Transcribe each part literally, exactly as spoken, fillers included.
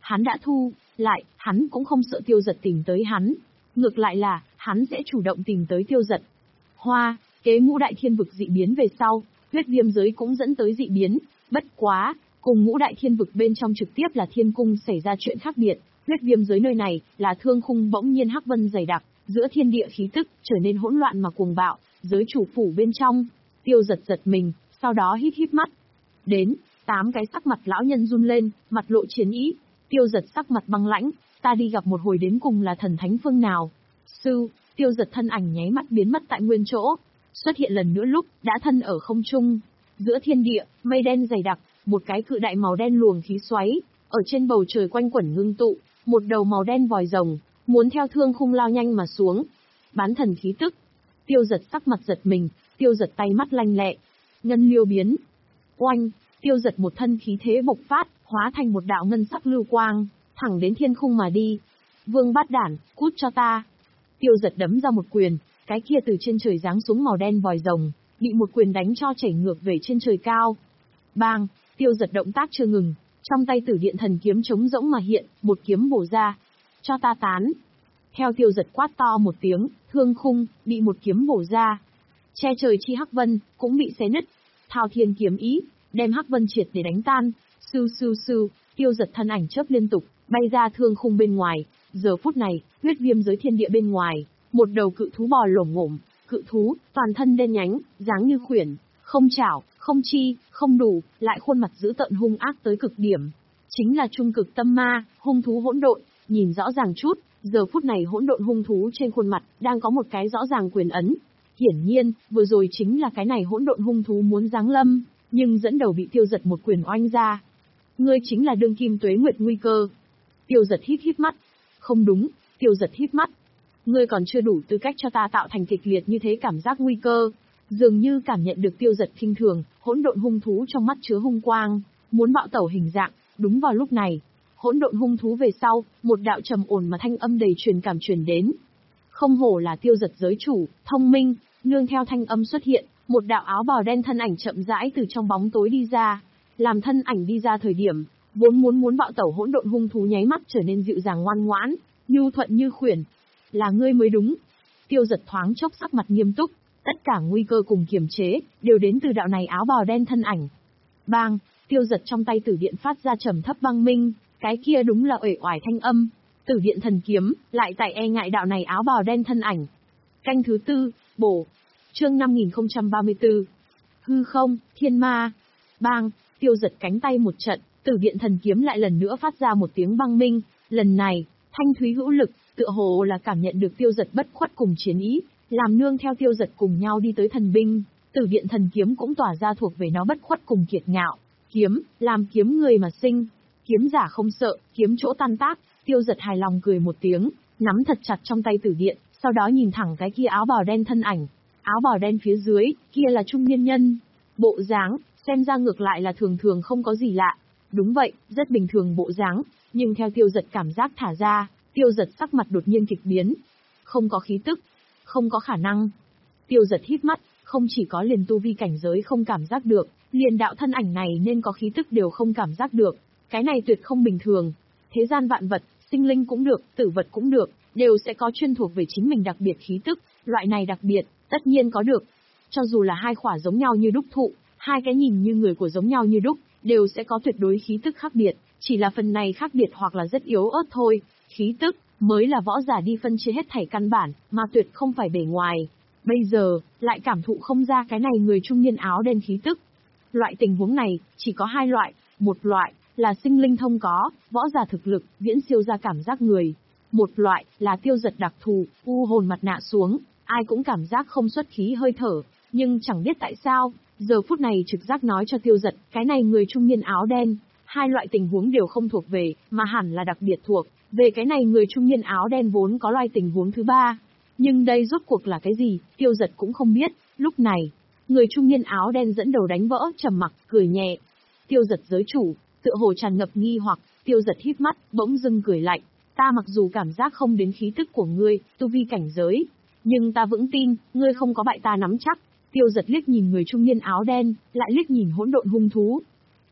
hắn đã thu lại, hắn cũng không sợ Tiêu Dật tìm tới hắn. Ngược lại là, hắn sẽ chủ động tìm tới Tiêu Dật. Hoa, kế ngũ đại thiên vực dị biến về sau, huyết viêm giới cũng dẫn tới dị biến, bất quá, cùng ngũ đại thiên vực bên trong trực tiếp là thiên cung xảy ra chuyện khác biệt. Huyết viêm giới nơi này, là thương khung bỗng nhiên hắc vân dày đặc, giữa thiên địa khí tức, trở nên hỗn loạn mà cuồng bạo, giới chủ phủ bên trong. Tiêu Dật giật mình, sau đó híp híp mắt. Đến, tám cái sắc mặt lão nhân run lên, mặt lộ chiến ý. Tiêu Dật sắc mặt băng lãnh, ta đi gặp một hồi đến cùng là thần thánh phương nào. Sư, Tiêu Dật thân ảnh nháy mắt biến mất tại nguyên chỗ, xuất hiện lần nữa lúc, đã thân ở không trung. Giữa thiên địa, mây đen dày đặc, một cái cự đại màu đen luồng khí xoáy, ở trên bầu trời quanh quẩn ngưng tụ, một đầu màu đen vòi rồng, muốn theo thương khung lao nhanh mà xuống. Bán thần khí tức. Tiêu Dật sắc mặt giật mình, Tiêu Dật tay mắt lanh lẹ. Ngân liêu biến. Oanh, Tiêu Dật một thân khí thế bộc phát, hóa thành một đạo ngân sắc lưu quang, thẳng đến thiên khung mà đi. Vương bát đản, cút cho ta. Tiêu Dật đấm ra một quyền, cái kia từ trên trời giáng xuống màu đen vòi rồng, bị một quyền đánh cho chảy ngược về trên trời cao. Bang, Tiêu Dật động tác chưa ngừng, trong tay Tử Điện Thần Kiếm trống rỗng mà hiện, một kiếm bổ ra. Cho ta tán. Theo Tiêu Dật quát to một tiếng, thương khung, bị một kiếm bổ ra. Che trời chi hắc vân, cũng bị xé nứt. Thao thiên kiếm ý, đem hắc vân triệt để đánh tan. Sưu sưu sưu, Tiêu Dật thân ảnh chớp liên tục, bay ra thương khung bên ngoài. Giờ phút này, huyết viêm giới thiên địa bên ngoài, một đầu cự thú bò lổm ngổm, cự thú, toàn thân đen nhánh, dáng như khuyển, không chảo, không chi, không đủ, lại khuôn mặt dữ tợn hung ác tới cực điểm. Chính là trung cực tâm ma, hung thú hỗn độn, nhìn rõ ràng chút, giờ phút này hỗn độn hung thú trên khuôn mặt, đang có một cái rõ ràng quyền ấn. Hiển nhiên, vừa rồi chính là cái này hỗn độn hung thú muốn giáng lâm, nhưng dẫn đầu bị Tiêu Dật một quyền oanh ra. Ngươi chính là đương kim tuế nguyệt nguy cơ. Tiêu Dật híp híp mắt. Không đúng, Tiêu Dật híp mắt. Ngươi còn chưa đủ tư cách cho ta tạo thành kịch liệt như thế cảm giác nguy cơ. Dường như cảm nhận được Tiêu Dật khinh thường, hỗn độn hung thú trong mắt chứa hung quang, muốn bạo tẩu hình dạng. Đúng vào lúc này, hỗn độn hung thú về sau, một đạo trầm ổn mà thanh âm đầy truyền cảm truyền đến. Không hổ là Tiêu Dật giới chủ, thông minh, nương theo thanh âm xuất hiện, một đạo áo bào đen thân ảnh chậm rãi từ trong bóng tối đi ra. Làm thân ảnh đi ra thời điểm, vốn muốn muốn bạo tẩu hỗn độn hung thú nháy mắt trở nên dịu dàng ngoan ngoãn, nhu thuận như khuyển. Là ngươi mới đúng. Tiêu Dật thoáng chốc sắc mặt nghiêm túc, tất cả nguy cơ cùng kiềm chế, đều đến từ đạo này áo bào đen thân ảnh. Bang, Tiêu Dật trong tay Tử Điện phát ra trầm thấp băng minh, cái kia đúng là uể oải thanh âm. Tử Điện thần kiếm, lại tại e ngại đạo này áo bào đen thân ảnh. Canh thứ tư, bổ. Chương năm nghìn không trăm ba mươi tư. Hư không, thiên ma. Bang, Tiêu Dật cánh tay một trận, Tử Điện thần kiếm lại lần nữa phát ra một tiếng băng minh, lần này, thanh thúy hữu lực, tựa hồ là cảm nhận được Tiêu Dật bất khuất cùng chiến ý, làm nương theo Tiêu Dật cùng nhau đi tới thần binh, Tử Điện thần kiếm cũng tỏa ra thuộc về nó bất khuất cùng kiệt ngạo. Kiếm, làm kiếm người mà sinh, kiếm giả không sợ, kiếm chỗ tan tác. Tiêu Dật hài lòng cười một tiếng, nắm thật chặt trong tay Tử Điện, sau đó nhìn thẳng cái kia áo bào đen thân ảnh. Áo bào đen phía dưới, kia là trung niên nhân. Bộ dáng, xem ra ngược lại là thường thường không có gì lạ. Đúng vậy, rất bình thường bộ dáng, nhưng theo Tiêu Dật cảm giác thả ra, Tiêu Dật sắc mặt đột nhiên kịch biến. Không có khí tức, không có khả năng. Tiêu Dật híp mắt, không chỉ có liền tu vi cảnh giới không cảm giác được, liền đạo thân ảnh này nên có khí tức đều không cảm giác được. Cái này tuyệt không bình thường. Thế gian vạn vật, sinh linh cũng được, tử vật cũng được, đều sẽ có chuyên thuộc về chính mình đặc biệt khí tức, loại này đặc biệt, tất nhiên có được. Cho dù là hai khỏa giống nhau như đúc thụ, hai cái nhìn như người của giống nhau như đúc, đều sẽ có tuyệt đối khí tức khác biệt, chỉ là phần này khác biệt hoặc là rất yếu ớt thôi. Khí tức, mới là võ giả đi phân chia hết thảy căn bản, mà tuyệt không phải bề ngoài. Bây giờ, lại cảm thụ không ra cái này người trung niên áo đen khí tức. Loại tình huống này, chỉ có hai loại, một loại, là sinh linh thông có, võ giả thực lực, viễn siêu ra cảm giác người. Một loại, là Tiêu Dật đặc thù, u hồn mặt nạ xuống, ai cũng cảm giác không xuất khí hơi thở, nhưng chẳng biết tại sao, giờ phút này trực giác nói cho Tiêu Dật, cái này người trung niên áo đen, hai loại tình huống đều không thuộc về, mà hẳn là đặc biệt thuộc, về cái này người trung niên áo đen vốn có loại tình huống thứ ba. Nhưng đây rốt cuộc là cái gì, Tiêu Dật cũng không biết, lúc này, người trung niên áo đen dẫn đầu đánh vỡ trầm mặc, cười nhẹ. Tiêu Dật giới chủ, tựa hồ tràn ngập nghi hoặc, Tiêu Dật híp mắt, bỗng dưng cười lạnh, ta mặc dù cảm giác không đến khí tức của ngươi, tu vi cảnh giới, nhưng ta vững tin, ngươi không có bại ta nắm chắc. Tiêu Dật liếc nhìn người trung niên áo đen, lại liếc nhìn hỗn độn hung thú.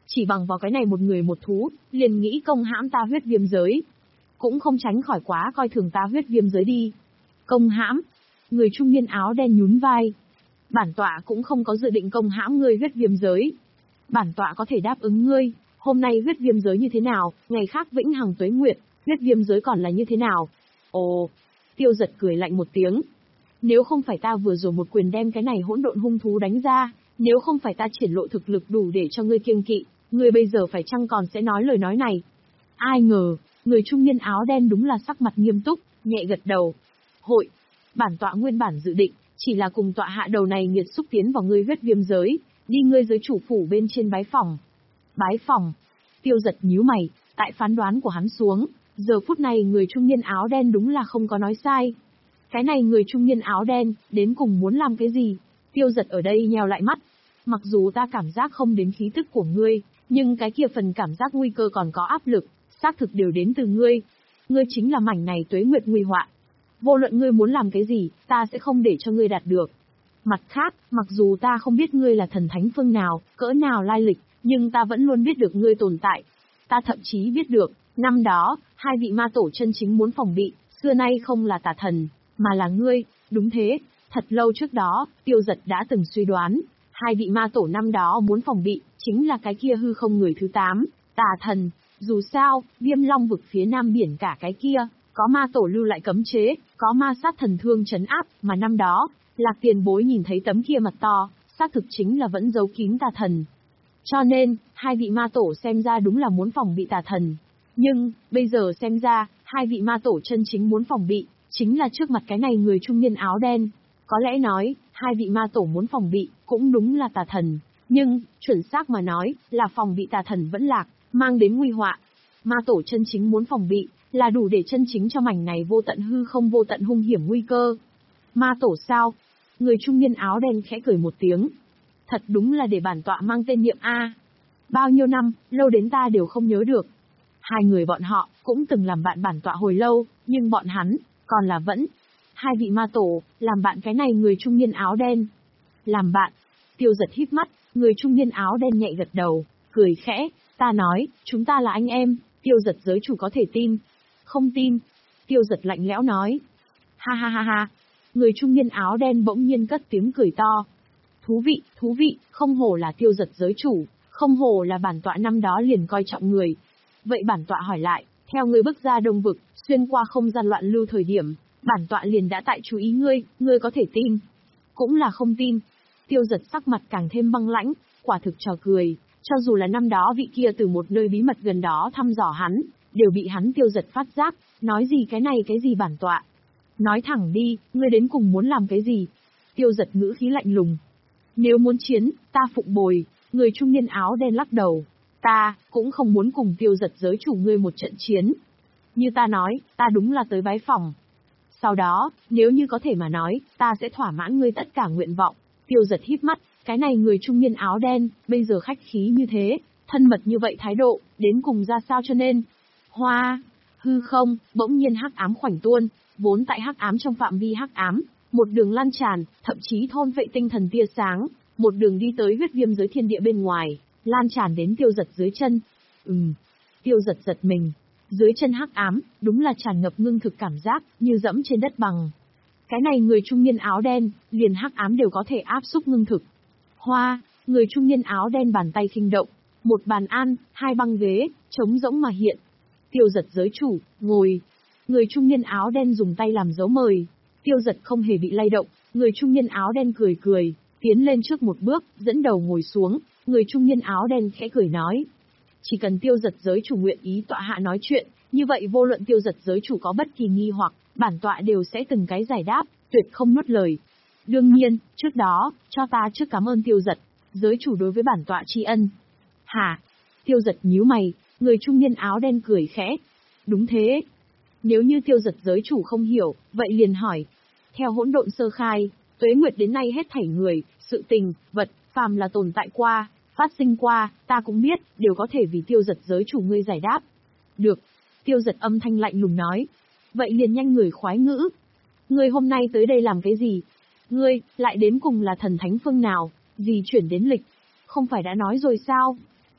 Chỉ bằng vào cái này một người một thú, liền nghĩ công hãm ta huyết viêm giới. Cũng không tránh khỏi quá coi thường ta huyết viêm giới đi. Công hãm. Người trung niên áo đen nhún vai. Bản tọa cũng không có dự định công hãm ngươi huyết viêm giới. Bản tọa có thể đáp ứng ngươi, hôm nay huyết viêm giới như thế nào, ngày khác vĩnh hằng tuế nguyệt, huyết viêm giới còn là như thế nào. Ồ, Tiêu Giật cười lạnh một tiếng. Nếu không phải ta vừa rồi một quyền đem cái này hỗn độn hung thú đánh ra, nếu không phải ta triển lộ thực lực đủ để cho ngươi kiêng kỵ, ngươi bây giờ phải chăng còn sẽ nói lời nói này. Ai ngờ, người trung niên áo đen đúng là sắc mặt nghiêm túc, nhẹ gật đầu. Hội, bản tọa nguyên bản dự định, chỉ là cùng tọa hạ đầu này nghiệt xúc tiến vào ngươi huyết viêm giới, đi ngươi giới chủ phủ bên trên bái phòng. Bái phòng. Tiêu Giật nhíu mày, tại phán đoán của hắn xuống, giờ phút này người trung niên áo đen đúng là không có nói sai. Cái này người trung niên áo đen, đến cùng muốn làm cái gì? Tiêu Giật ở đây nheo lại mắt. Mặc dù ta cảm giác không đến khí tức của ngươi, nhưng cái kia phần cảm giác nguy cơ còn có áp lực, xác thực đều đến từ ngươi. Ngươi chính là mảnh này tuế nguyệt nguy họa. Vô luận ngươi muốn làm cái gì, ta sẽ không để cho ngươi đạt được. Mặt khác, mặc dù ta không biết ngươi là thần thánh phương nào, cỡ nào lai lịch, nhưng ta vẫn luôn biết được ngươi tồn tại. Ta thậm chí biết được, năm đó, hai vị ma tổ chân chính muốn phòng bị, xưa nay không là tà thần, mà là ngươi. Đúng thế, thật lâu trước đó, Tiêu Giật đã từng suy đoán, hai vị ma tổ năm đó muốn phòng bị, chính là cái kia hư không người thứ tám, tà thần. Dù sao, Viêm Long vực phía nam biển cả cái kia, có ma tổ lưu lại cấm chế, có ma sát thần thương trấn áp, mà năm đó, Lạc Tiền Bối nhìn thấy tấm kia mặt to, xác thực chính là vẫn giấu kín tà thần. Cho nên, hai vị ma tổ xem ra đúng là muốn phòng bị tà thần. Nhưng, bây giờ xem ra, hai vị ma tổ chân chính muốn phòng bị, chính là trước mặt cái này người trung niên áo đen. Có lẽ nói, hai vị ma tổ muốn phòng bị, cũng đúng là tà thần. Nhưng, chuẩn xác mà nói, là phòng bị tà thần vẫn lạc, mang đến nguy họa. Ma tổ chân chính muốn phòng bị, là đủ để chân chính cho mảnh này vô tận hư không vô tận hung hiểm nguy cơ. Ma tổ sao? Người trung niên áo đen khẽ cười một tiếng. Thật đúng là để bản tọa mang tên niệm A. Bao nhiêu năm, lâu đến ta đều không nhớ được. Hai người bọn họ, cũng từng làm bạn bản tọa hồi lâu, nhưng bọn hắn, còn là vẫn. Hai vị ma tổ, làm bạn cái này người trung niên áo đen. Làm bạn. Tiêu Giật híp mắt, người trung niên áo đen nhẹ gật đầu, cười khẽ. Ta nói, chúng ta là anh em, Tiêu Giật giới chủ có thể tin. Không tin. Tiêu Giật lạnh lẽo nói. Ha ha ha ha. Người trung niên áo đen bỗng nhiên cất tiếng cười to. Thú vị, thú vị, không hổ là Tiêu Giật giới chủ, không hổ là bản tọa năm đó liền coi trọng người. Vậy bản tọa hỏi lại, theo ngươi bước ra đông vực, xuyên qua không gian loạn lưu thời điểm, bản tọa liền đã tại chú ý ngươi, ngươi có thể tin. Cũng là không tin. Tiêu Giật sắc mặt càng thêm băng lãnh, quả thực trò cười, cho dù là năm đó vị kia từ một nơi bí mật gần đó thăm dò hắn, đều bị hắn Tiêu Giật phát giác, nói gì cái này cái gì bản tọa. Nói thẳng đi, ngươi đến cùng muốn làm cái gì? Tiêu Giật ngữ khí lạnh lùng. Nếu muốn chiến, ta phụng bồi. Người trung niên áo đen lắc đầu. Ta, cũng không muốn cùng Tiêu Giật giới chủ ngươi một trận chiến. Như ta nói, ta đúng là tới bái phòng. Sau đó, nếu như có thể mà nói, ta sẽ thỏa mãn ngươi tất cả nguyện vọng. Tiêu Giật híp mắt, cái này người trung niên áo đen, bây giờ khách khí như thế, thân mật như vậy thái độ, đến cùng ra sao cho nên. Hoa, hư không, bỗng nhiên hắc ám khoảnh tuôn, vốn tại hắc ám trong phạm vi hắc ám, một đường lan tràn, thậm chí thôn vệ tinh thần tia sáng, một đường đi tới huyết viêm giới thiên địa bên ngoài, lan tràn đến Tiêu Giật dưới chân. Ừm, Tiêu Giật giật mình, dưới chân hắc ám, đúng là tràn ngập ngưng thực cảm giác, như dẫm trên đất bằng. Cái này người trung niên áo đen, liền hắc ám đều có thể áp xúc ngưng thực. Hoa, người trung niên áo đen bàn tay khinh động, một bàn ăn, hai băng ghế, trống rỗng mà hiện. Tiêu Giật giới chủ, ngồi. Người trung niên áo đen dùng tay làm dấu mời. Tiêu Giật không hề bị lay động, người trung niên áo đen cười cười, tiến lên trước một bước, dẫn đầu ngồi xuống, người trung niên áo đen khẽ cười nói. Chỉ cần Tiêu Giật giới chủ nguyện ý tọa hạ nói chuyện, như vậy vô luận Tiêu Giật giới chủ có bất kỳ nghi hoặc, bản tọa đều sẽ từng cái giải đáp, tuyệt không nuốt lời. Đương nhiên, trước đó, cho ta trước cảm ơn Tiêu Giật, giới chủ đối với bản tọa tri ân. Hả? Tiêu Giật nhíu mày, người trung niên áo đen cười khẽ. Đúng thế. Nếu như Tiêu Giật giới chủ không hiểu, vậy liền hỏi. Theo hỗn độn sơ khai, tuế nguyệt đến nay hết thảy người, sự tình, vật, phàm là tồn tại qua, phát sinh qua, ta cũng biết, đều có thể vì Tiêu Giật giới chủ ngươi giải đáp. Được. Tiêu Giật âm thanh lạnh lùng nói. Vậy liền nhanh người khoái ngữ. Ngươi hôm nay tới đây làm cái gì? Ngươi, lại đến cùng là thần thánh phương nào, gì chuyển đến lịch? Không phải đã nói rồi sao?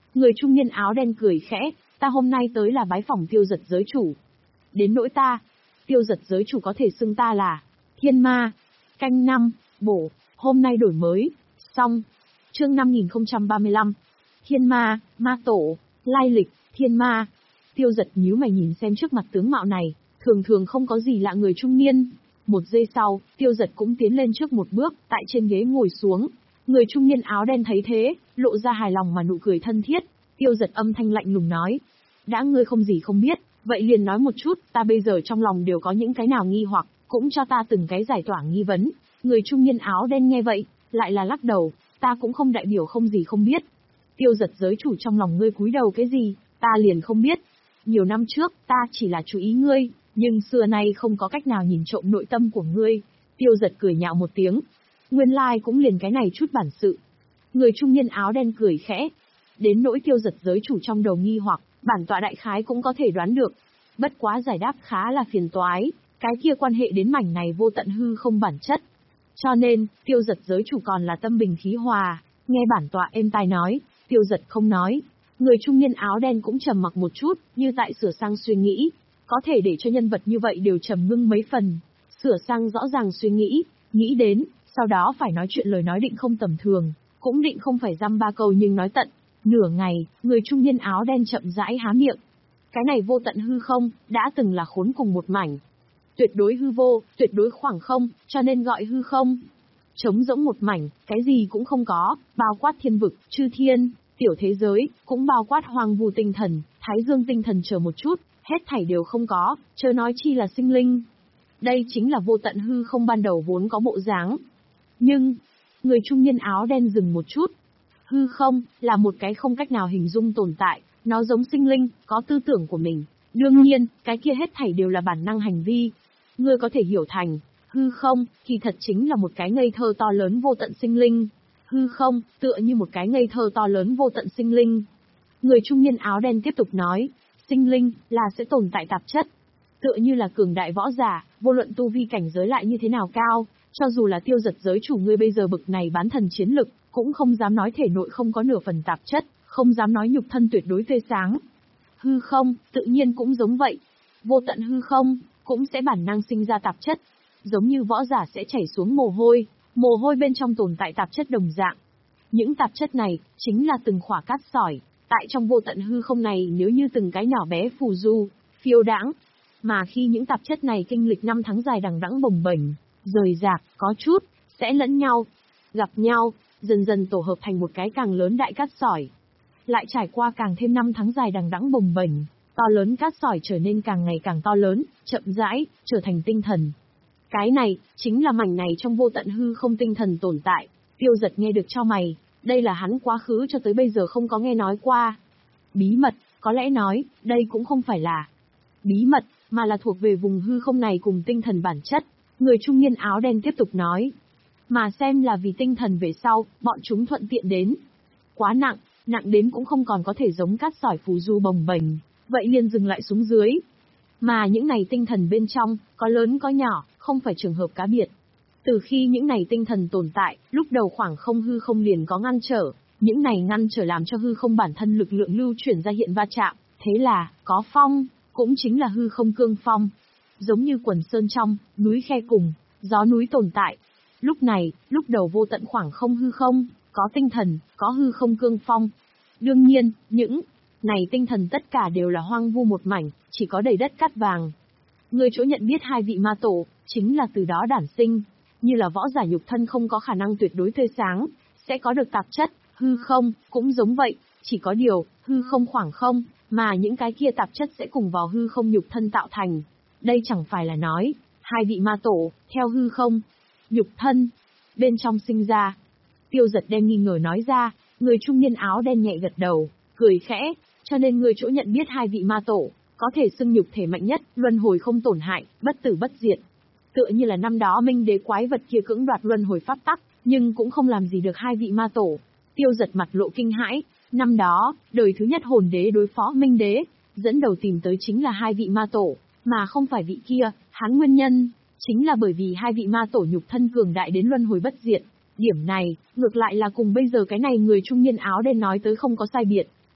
Người trung niên áo đen cười khẽ, ta hôm nay tới là bái phỏng Tiêu Giật giới chủ. Đến nỗi ta, Tiêu Giật giới chủ có thể xưng ta là Thiên Ma. Canh năm, bổ, hôm nay đổi mới, xong. Chương năm nghìn không trăm ba mươi lăm. Thiên Ma, Ma Tổ, lai lịch, Thiên Ma. Tiêu Giật nhíu mày nhìn xem trước mặt tướng mạo này, thường thường không có gì lạ người trung niên. Một giây sau, Tiêu Giật cũng tiến lên trước một bước, tại trên ghế ngồi xuống. Người trung niên áo đen thấy thế, lộ ra hài lòng mà nụ cười thân thiết. Tiêu Giật âm thanh lạnh lùng nói, đã ngươi không gì không biết, vậy liền nói một chút, ta bây giờ trong lòng đều có những cái nào nghi hoặc, cũng cho ta từng cái giải tỏa nghi vấn. Người trung niên áo đen nghe vậy, lại là lắc đầu, ta cũng không đại biểu không gì không biết. Tiêu Giật giới chủ trong lòng ngươi cúi đầu cái gì, ta liền không biết. Nhiều năm trước, ta chỉ là chú ý ngươi, nhưng xưa nay không có cách nào nhìn trộm nội tâm của ngươi. Tiêu Giật cười nhạo một tiếng. Nguyên lai like cũng liền cái này chút bản sự. Người trung niên áo đen cười khẽ. Đến nỗi Tiêu Giật giới chủ trong đầu nghi hoặc, bản tọa đại khái cũng có thể đoán được. Bất quá giải đáp khá là phiền toái, cái kia quan hệ đến mảnh này vô tận hư không bản chất. Cho nên, Tiêu Giật giới chủ còn là tâm bình khí hòa, nghe bản tọa êm tai nói, Tiêu Giật không nói. Người trung niên áo đen cũng trầm mặc một chút, như tại sửa sang suy nghĩ. Có thể để cho nhân vật như vậy đều trầm ngưng mấy phần. Sửa sang rõ ràng suy nghĩ, nghĩ đến, sau đó phải nói chuyện lời nói định không tầm thường, cũng định không phải dăm ba câu nhưng nói tận. Nửa ngày, người trung niên áo đen chậm rãi há miệng. Cái này vô tận hư không, đã từng là khốn cùng một mảnh. Tuyệt đối hư vô, tuyệt đối khoảng không, cho nên gọi hư không. Trống rỗng một mảnh, cái gì cũng không có, bao quát thiên vực, chư thiên, tiểu thế giới, cũng bao quát hoang vu tinh thần, thái dương tinh thần chờ một chút, hết thảy đều không có, chớ nói chi là sinh linh. Đây chính là vô tận hư không ban đầu vốn có bộ dáng. Nhưng, người trung niên áo đen dừng một chút. Hư không, là một cái không cách nào hình dung tồn tại, nó giống sinh linh, có tư tưởng của mình. Đương nhiên, cái kia hết thảy đều là bản năng hành vi. Ngươi có thể hiểu thành, hư không, kỳ thật chính là một cái ngây thơ to lớn vô tận sinh linh. Hư không, tựa như một cái ngây thơ to lớn vô tận sinh linh. Người trung niên áo đen tiếp tục nói, sinh linh, là sẽ tồn tại tạp chất. Tựa như là cường đại võ giả, vô luận tu vi cảnh giới lại như thế nào cao, cho dù là Tiêu Giật giới chủ ngươi bây giờ bực này bán thần chiến lực, cũng không dám nói thể nội không có nửa phần tạp chất, không dám nói nhục thân tuyệt đối tươi sáng. Hư không, tự nhiên cũng giống vậy. Vô tận hư không, cũng sẽ bản năng sinh ra tạp chất. Giống như võ giả sẽ chảy xuống mồ hôi, mồ hôi bên trong tồn tại tạp chất đồng dạng. Những tạp chất này, chính là từng khỏa cát sỏi, tại trong vô tận hư không này nếu như từng cái nhỏ bé phù du, phiêu đãng. Mà khi những tạp chất này kinh lịch năm tháng dài đằng đẵng bồng bềnh, rời rạc, có chút, sẽ lẫn nhau, gặp nhau, dần dần tổ hợp thành một cái càng lớn đại cát sỏi. Lại trải qua càng thêm năm tháng dài đằng đẵng bồng bềnh, to lớn cát sỏi trở nên càng ngày càng to lớn, chậm rãi, trở thành tinh thần. Cái này, chính là mảnh này trong vô tận hư không tinh thần tồn tại. Tiêu Giật nghe được cho mày, đây là hắn quá khứ cho tới bây giờ không có nghe nói qua. Bí mật, có lẽ nói, đây cũng không phải là bí mật, mà là thuộc về vùng hư không này cùng tinh thần bản chất. Người trung niên áo đen tiếp tục nói. Mà xem là vì tinh thần về sau, bọn chúng thuận tiện đến. Quá nặng, nặng đến cũng không còn có thể giống cát sỏi phù du bồng bềnh, vậy liền dừng lại xuống dưới. Mà những này tinh thần bên trong, có lớn có nhỏ, không phải trường hợp cá biệt. Từ khi những này tinh thần tồn tại, lúc đầu khoảng không hư không liền có ngăn trở, những này ngăn trở làm cho hư không bản thân lực lượng lưu chuyển ra hiện va chạm, thế là, có phong, cũng chính là hư không cương phong. Giống như quần sơn trong, núi khe cùng, gió núi tồn tại. Lúc này, lúc đầu vô tận khoảng không hư không, có tinh thần, có hư không cương phong. Đương nhiên, những này tinh thần tất cả đều là hoang vu một mảnh, chỉ có đầy đất cát vàng. Người chỗ nhận biết hai vị ma tổ, chính là từ đó đản sinh. Như là võ giả nhục thân không có khả năng tuyệt đối tươi sáng, sẽ có được tạp chất, hư không, cũng giống vậy, chỉ có điều, hư không khoảng không, mà những cái kia tạp chất sẽ cùng vào hư không nhục thân tạo thành. Đây chẳng phải là nói, hai vị ma tổ, theo hư không, nhục thân, bên trong sinh ra. Tiêu Giật đem nghi ngờ nói ra, người trung niên áo đen nhẹ gật đầu, cười khẽ, cho nên người chỗ nhận biết hai vị ma tổ, có thể xưng nhục thể mạnh nhất, luân hồi không tổn hại, bất tử bất diệt. Tựa như là năm đó Minh Đế quái vật kia cưỡng đoạt luân hồi pháp tắc, nhưng cũng không làm gì được hai vị ma tổ. Tiêu Giật mặt lộ kinh hãi, năm đó, đời thứ nhất hồn đế đối phó Minh Đế, dẫn đầu tìm tới chính là hai vị ma tổ, mà không phải vị kia, hắn nguyên nhân, chính là bởi vì hai vị ma tổ nhục thân cường đại đến luân hồi bất diệt. Điểm này, ngược lại là cùng bây giờ cái này người trung niên áo đen nói tới không có sai biệt.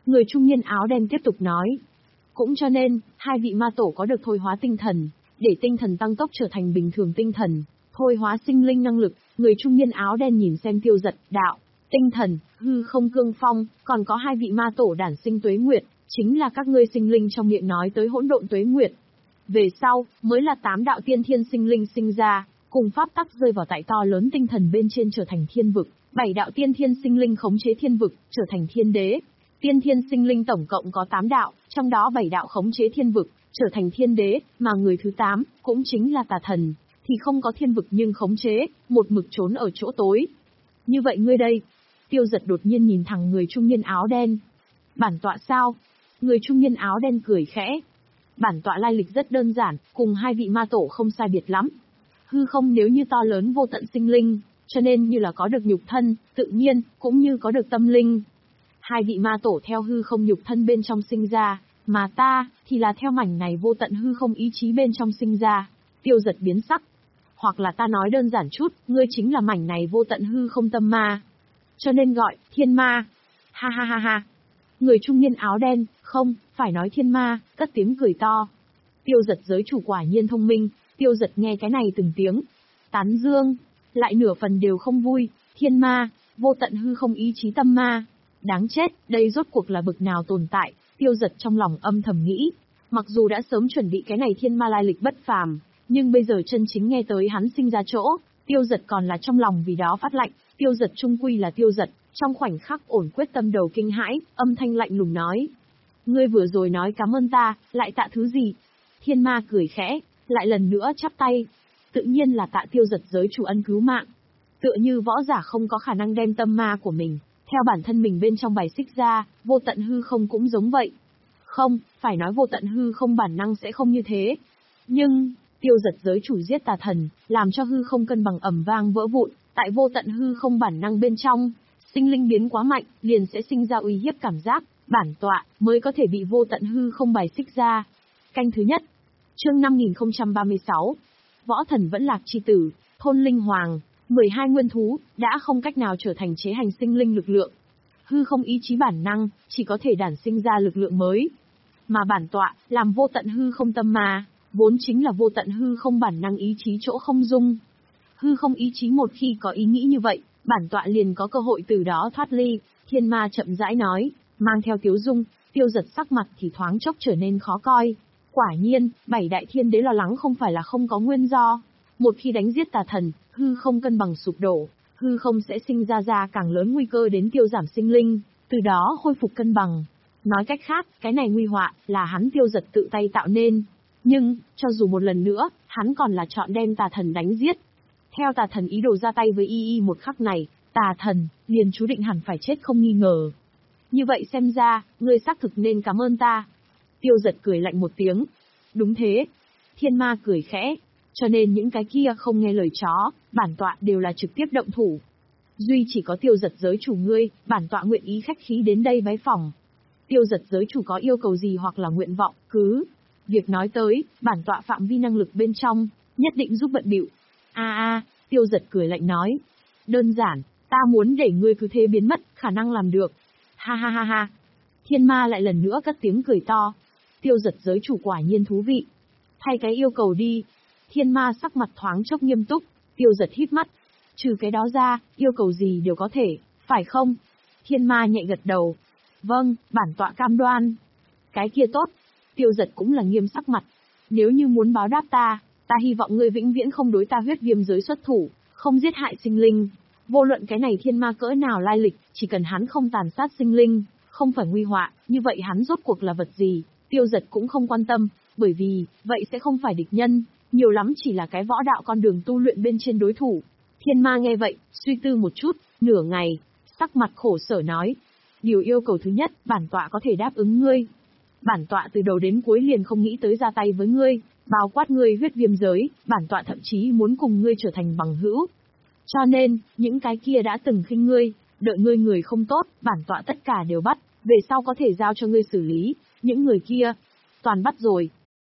Người trung niên áo đen tiếp tục nói. Cũng cho nên, hai vị ma tổ có được thôi hóa tinh thần, để tinh thần tăng tốc trở thành bình thường tinh thần, thôi hóa sinh linh năng lực. Người trung niên áo đen nhìn xem Tiêu Dật, đạo, tinh thần, hư không cương phong, còn có hai vị ma tổ đản sinh tuế nguyệt, chính là các ngươi sinh linh trong miệng nói tới hỗn độn tuế nguyệt. Về sau, mới là tám đạo tiên thiên sinh linh sinh ra, cùng pháp tắc rơi vào tại to lớn tinh thần bên trên trở thành thiên vực, bảy đạo tiên thiên sinh linh khống chế thiên vực, trở thành thiên đế. Tiên thiên sinh linh tổng cộng có tám đạo, trong đó bảy đạo khống chế thiên vực, trở thành thiên đế, mà người thứ tám, cũng chính là tà thần, thì không có thiên vực nhưng khống chế, một mực trốn ở chỗ tối. Như vậy ngươi đây? Tiêu Dật đột nhiên nhìn thẳng người trung niên áo đen. Bản tọa sao? Người trung niên áo đen cười khẽ. Bản tọa lai lịch rất đơn giản, cùng hai vị ma tổ không sai biệt lắm. Hư không nếu như to lớn vô tận sinh linh, cho nên như là có được nhục thân, tự nhiên, cũng như có được tâm linh. Hai vị ma tổ theo hư không nhục thân bên trong sinh ra, mà ta, thì là theo mảnh này vô tận hư không ý chí bên trong sinh ra. Tiêu Dật biến sắc. Hoặc là ta nói đơn giản chút, ngươi chính là mảnh này vô tận hư không tâm ma. Cho nên gọi, thiên ma. Ha ha ha ha. Người trung niên áo đen, không, phải nói thiên ma, cất tiếng cười to. Tiêu Dật giới chủ quả nhiên thông minh, Tiêu Dật nghe cái này từng tiếng. Tán dương, lại nửa phần đều không vui, thiên ma, vô tận hư không ý chí tâm ma. Đáng chết, đây rốt cuộc là bực nào tồn tại, Tiêu Dật trong lòng âm thầm nghĩ. Mặc dù đã sớm chuẩn bị cái này thiên ma lai lịch bất phàm, nhưng bây giờ chân chính nghe tới hắn sinh ra chỗ, Tiêu Dật còn là trong lòng vì đó phát lạnh. Tiêu Dật trung quy là Tiêu Dật, trong khoảnh khắc ổn quyết tâm đầu kinh hãi, âm thanh lạnh lùng nói. Ngươi vừa rồi nói cảm ơn ta, lại tạ thứ gì? Thiên ma cười khẽ, lại lần nữa chắp tay. Tự nhiên là tạ Tiêu Dật giới chủ ân cứu mạng. Tựa như võ giả không có khả năng đem tâm ma của mình, theo bản thân mình bên trong bài xích ra, vô tận hư không cũng giống vậy. Không, phải nói vô tận hư không bản năng sẽ không như thế. Nhưng, Tiêu Dật giới chủ giết tà thần, làm cho hư không cân bằng ầm vang vỡ vụn, tại vô tận hư không bản năng bên trong, sinh linh biến quá mạnh, liền sẽ sinh ra uy hiếp cảm giác, bản tọa mới có thể bị vô tận hư không bài xích ra. Canh thứ nhất. Chương năm nghìn không trăm ba mươi sáu. Võ thần vẫn lạc chi tử, thôn linh hoàng, mười hai nguyên thú, đã không cách nào trở thành chế hành sinh linh lực lượng. Hư không ý chí bản năng, chỉ có thể đản sinh ra lực lượng mới. Mà bản tọa, làm vô tận hư không tâm ma, vốn chính là vô tận hư không bản năng ý chí chỗ không dung. Hư không ý chí một khi có ý nghĩ như vậy, bản tọa liền có cơ hội từ đó thoát ly. Thiên ma chậm rãi nói, mang theo tiếu dung. Tiêu Dật sắc mặt thì thoáng chốc trở nên khó coi. Quả nhiên, bảy đại thiên đế lo lắng không phải là không có nguyên do. Một khi đánh giết tà thần, hư không cân bằng sụp đổ, hư không sẽ sinh ra ra càng lớn nguy cơ đến tiêu giảm sinh linh, từ đó khôi phục cân bằng. Nói cách khác, cái này nguy họa là hắn Tiêu Dật tự tay tạo nên. Nhưng, cho dù một lần nữa, hắn còn là chọn đem tà thần đánh giết. Theo tà thần ý đồ ra tay với y y một khắc này, tà thần liền chú định hẳn phải chết không nghi ngờ. Như vậy xem ra, ngươi xác thực nên cảm ơn ta. Tiêu Dật cười lạnh một tiếng. Đúng thế. Thiên ma cười khẽ. Cho nên những cái kia không nghe lời chó, bản tọa đều là trực tiếp động thủ. Duy chỉ có Tiêu Dật giới chủ ngươi, bản tọa nguyện ý khách khí đến đây bái phỏng. Tiêu Dật giới chủ có yêu cầu gì hoặc là nguyện vọng, cứ việc nói tới, bản tọa phạm vi năng lực bên trong, nhất định giúp bận bịu. A a, Tiêu Dật cười lạnh nói. Đơn giản, ta muốn để ngươi cứ thế biến mất, khả năng làm được. Ha ha ha ha. Thiên ma lại lần nữa cất tiếng cười to. Tiêu Dật giới chủ quả nhiên thú vị. Thay cái yêu cầu đi. Thiên ma sắc mặt thoáng chốc nghiêm túc. Tiêu Dật hít mắt. Trừ cái đó ra, yêu cầu gì đều có thể, phải không? Thiên ma nhẹ gật đầu. Vâng, bản tọa cam đoan. Cái kia tốt. Tiêu Dật cũng là nghiêm sắc mặt. Nếu như muốn báo đáp ta, ta hy vọng ngươi vĩnh viễn không đối ta huyết viêm giới xuất thủ, không giết hại sinh linh. Vô luận cái này thiên ma cỡ nào lai lịch, chỉ cần hắn không tàn sát sinh linh, không phải nguy họa, như vậy hắn rốt cuộc là vật gì, Tiêu Dật cũng không quan tâm, bởi vì, vậy sẽ không phải địch nhân, nhiều lắm chỉ là cái võ đạo con đường tu luyện bên trên đối thủ. Thiên ma nghe vậy, suy tư một chút, nửa ngày, sắc mặt khổ sở nói. Điều yêu cầu thứ nhất, bản tọa có thể đáp ứng ngươi. Bản tọa từ đầu đến cuối liền không nghĩ tới ra tay với ngươi, bao quát ngươi huyết viêm giới, bản tọa thậm chí muốn cùng ngươi trở thành bằng hữu. Cho nên, những cái kia đã từng khinh ngươi, đợi ngươi người không tốt, bản tọa tất cả đều bắt, về sau có thể giao cho ngươi xử lý, những người kia, toàn bắt rồi.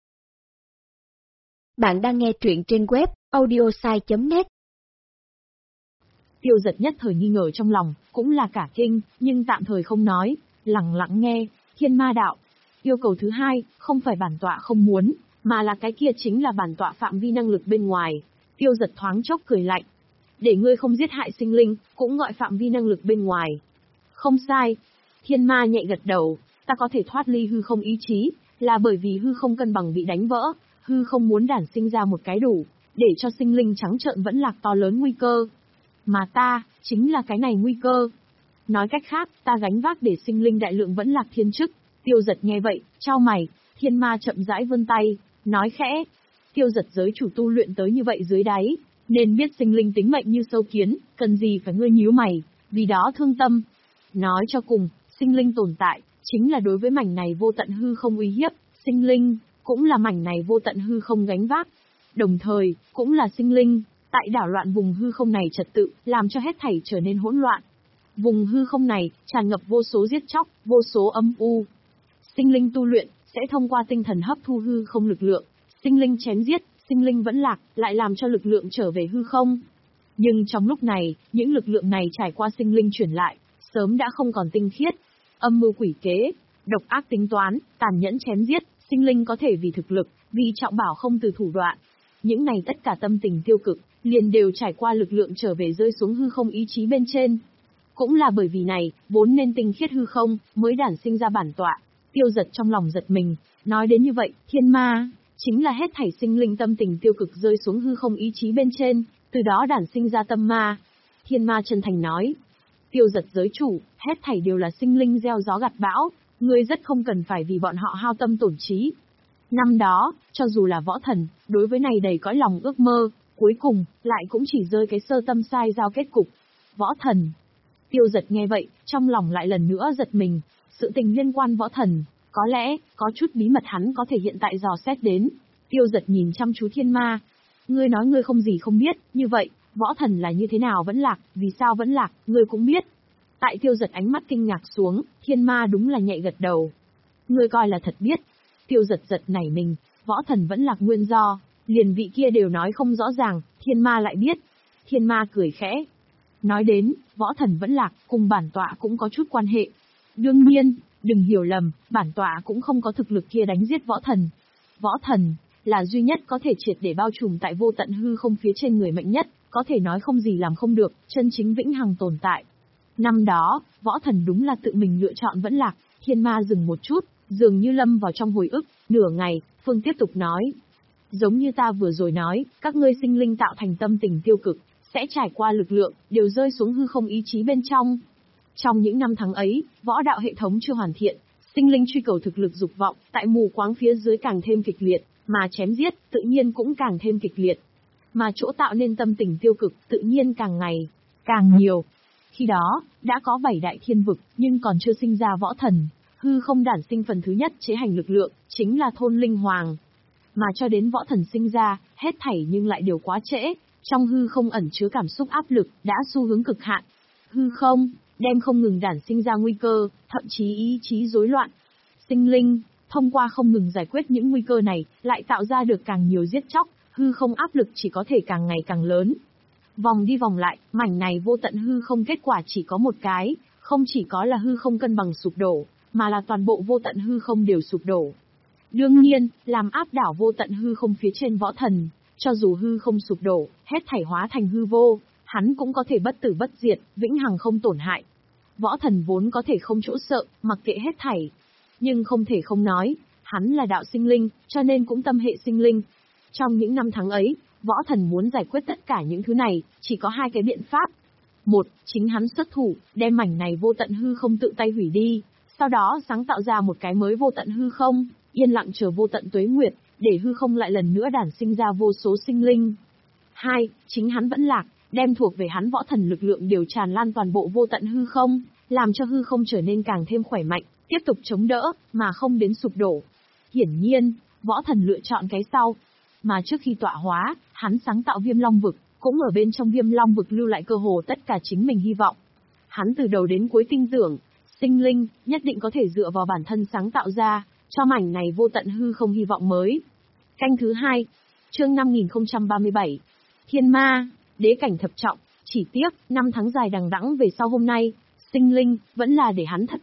Bạn đang nghe truyện trên web audiosai chấm net. Tiêu Dật nhất thời nghi ngờ trong lòng, cũng là cả kinh, nhưng tạm thời không nói, lặng lặng nghe, thiên ma đạo. Yêu cầu thứ hai, không phải bản tọa không muốn, mà là cái kia chính là bản tọa phạm vi năng lực bên ngoài. Tiêu Giật thoáng chốc cười lạnh. Để ngươi không giết hại sinh linh, cũng gọi phạm vi năng lực bên ngoài. Không sai. Thiên ma nhẹ gật đầu, ta có thể thoát ly hư không ý chí, là bởi vì hư không cân bằng bị đánh vỡ, hư không muốn đản sinh ra một cái đủ, để cho sinh linh trắng trợn vẫn lạc to lớn nguy cơ. Mà ta, chính là cái này nguy cơ. Nói cách khác, ta gánh vác để sinh linh đại lượng vẫn lạc thiên chức. Tiêu Giật nghe vậy, chau mày, thiên ma chậm rãi vươn tay, nói khẽ. Tiêu Giật giới chủ tu luyện tới như vậy dưới đáy, nên biết sinh linh tính mệnh như sâu kiến, cần gì phải ngươi nhíu mày, vì đó thương tâm. Nói cho cùng, sinh linh tồn tại, chính là đối với mảnh này vô tận hư không uy hiếp, sinh linh, cũng là mảnh này vô tận hư không gánh vác. Đồng thời, cũng là sinh linh, tại đảo loạn vùng hư không này trật tự, làm cho hết thảy trở nên hỗn loạn. Vùng hư không này, tràn ngập vô số giết chóc, vô số âm u. Sinh linh tu luyện, sẽ thông qua tinh thần hấp thu hư không lực lượng, sinh linh chém giết, sinh linh vẫn lạc, lại làm cho lực lượng trở về hư không. Nhưng trong lúc này, những lực lượng này trải qua sinh linh chuyển lại, sớm đã không còn tinh khiết. Âm mưu quỷ kế, độc ác tính toán, tàn nhẫn chém giết, sinh linh có thể vì thực lực, vì trọng bảo không từ thủ đoạn. Những này tất cả tâm tình tiêu cực, liền đều trải qua lực lượng trở về rơi xuống hư không ý chí bên trên. Cũng là bởi vì này, vốn nên tinh khiết hư không, mới đản sinh ra bản tọa. Tiêu Giật trong lòng giật mình, nói đến như vậy, thiên ma, chính là hết thảy sinh linh tâm tình tiêu cực rơi xuống hư không ý chí bên trên, từ đó đản sinh ra tâm ma. Thiên ma chân thành nói, Tiêu Giật giới chủ, hết thảy đều là sinh linh gieo gió gặt bão, ngươi rất không cần phải vì bọn họ hao tâm tổn trí. Năm đó, cho dù là võ thần, đối với này đầy cõi lòng ước mơ, cuối cùng, lại cũng chỉ rơi cái sơ tâm sai giao kết cục. Võ thần. Tiêu Giật nghe vậy, trong lòng lại lần nữa giật mình, sự tình liên quan võ thần, có lẽ, có chút bí mật hắn có thể hiện tại dò xét đến. Tiêu Giật nhìn chăm chú thiên ma. Ngươi nói ngươi không gì không biết, như vậy, võ thần là như thế nào vẫn lạc, vì sao vẫn lạc, ngươi cũng biết. Tại Tiêu Giật ánh mắt kinh ngạc xuống, thiên ma đúng là nhạy gật đầu. Ngươi coi là thật biết. Tiêu Giật giật nảy mình, võ thần vẫn lạc nguyên do, liền vị kia đều nói không rõ ràng, thiên ma lại biết. Thiên ma cười khẽ. Nói đến, võ thần vẫn lạc, cùng bản tọa cũng có chút quan hệ. Đương nhiên, đừng hiểu lầm, bản tọa cũng không có thực lực kia đánh giết võ thần. Võ thần, là duy nhất có thể triệt để bao trùm tại vô tận hư không phía trên người mạnh nhất, có thể nói không gì làm không được, chân chính vĩnh hằng tồn tại. Năm đó, võ thần đúng là tự mình lựa chọn vẫn lạc. Thiên ma dừng một chút, dường như lâm vào trong hồi ức, nửa ngày, Phương tiếp tục nói. Giống như ta vừa rồi nói, các ngươi sinh linh tạo thành tâm tình tiêu cực, sẽ trải qua lực lượng, đều rơi xuống hư không ý chí bên trong. Trong những năm tháng ấy, võ đạo hệ thống chưa hoàn thiện, sinh linh truy cầu thực lực dục vọng, tại mù quáng phía dưới càng thêm kịch liệt, mà chém giết, tự nhiên cũng càng thêm kịch liệt. Mà chỗ tạo nên tâm tình tiêu cực, tự nhiên càng ngày, càng nhiều. Khi đó, đã có bảy đại thiên vực, nhưng còn chưa sinh ra võ thần, hư không đản sinh phần thứ nhất chế hành lực lượng, chính là thôn linh hoàng. Mà cho đến võ thần sinh ra, hết thảy nhưng lại đều quá trễ, trong hư không ẩn chứa cảm xúc áp lực, đã xu hướng cực hạn. Hư không, đem không ngừng đản sinh ra nguy cơ, thậm chí ý chí rối loạn. Sinh linh, thông qua không ngừng giải quyết những nguy cơ này, lại tạo ra được càng nhiều giết chóc, hư không áp lực chỉ có thể càng ngày càng lớn. Vòng đi vòng lại, mảnh này vô tận hư không kết quả chỉ có một cái, không chỉ có là hư không cân bằng sụp đổ, mà là toàn bộ vô tận hư không đều sụp đổ. Đương nhiên, làm áp đảo vô tận hư không phía trên võ thần, cho dù hư không sụp đổ, hết thảy hóa thành hư vô, hắn cũng có thể bất tử bất diệt, vĩnh hằng không tổn hại. Võ thần vốn có thể không chỗ sợ, mặc kệ hết thảy. Nhưng không thể không nói, hắn là đạo sinh linh, cho nên cũng tâm hệ sinh linh. Trong những năm tháng ấy, võ thần muốn giải quyết tất cả những thứ này, chỉ có hai cái biện pháp. Một, chính hắn xuất thủ, đem mảnh này vô tận hư không tự tay hủy đi, sau đó sáng tạo ra một cái mới vô tận hư không, yên lặng chờ vô tận tuế nguyệt, để hư không lại lần nữa đản sinh ra vô số sinh linh. Hai, chính hắn vẫn lạc, đem thuộc về hắn võ thần lực lượng điều tràn lan toàn bộ vô tận hư không, làm cho hư không trở nên càng thêm khỏe mạnh, tiếp tục chống đỡ, mà không đến sụp đổ. Hiển nhiên, võ thần lựa chọn cái sau. Mà trước khi tọa hóa, hắn sáng tạo viêm long vực, cũng ở bên trong viêm long vực lưu lại cơ hồ tất cả chính mình hy vọng. Hắn từ đầu đến cuối tin tưởng, sinh linh, nhất định có thể dựa vào bản thân sáng tạo ra, cho mảnh này vô tận hư không hy vọng mới. Canh thứ hai, chương năm nghìn không trăm ba mươi bảy, Thiên Ma, đế cảnh thập trọng, chỉ tiếc, năm tháng dài đằng đẵng về sau hôm nay, sinh linh, vẫn là để hắn thất vọng,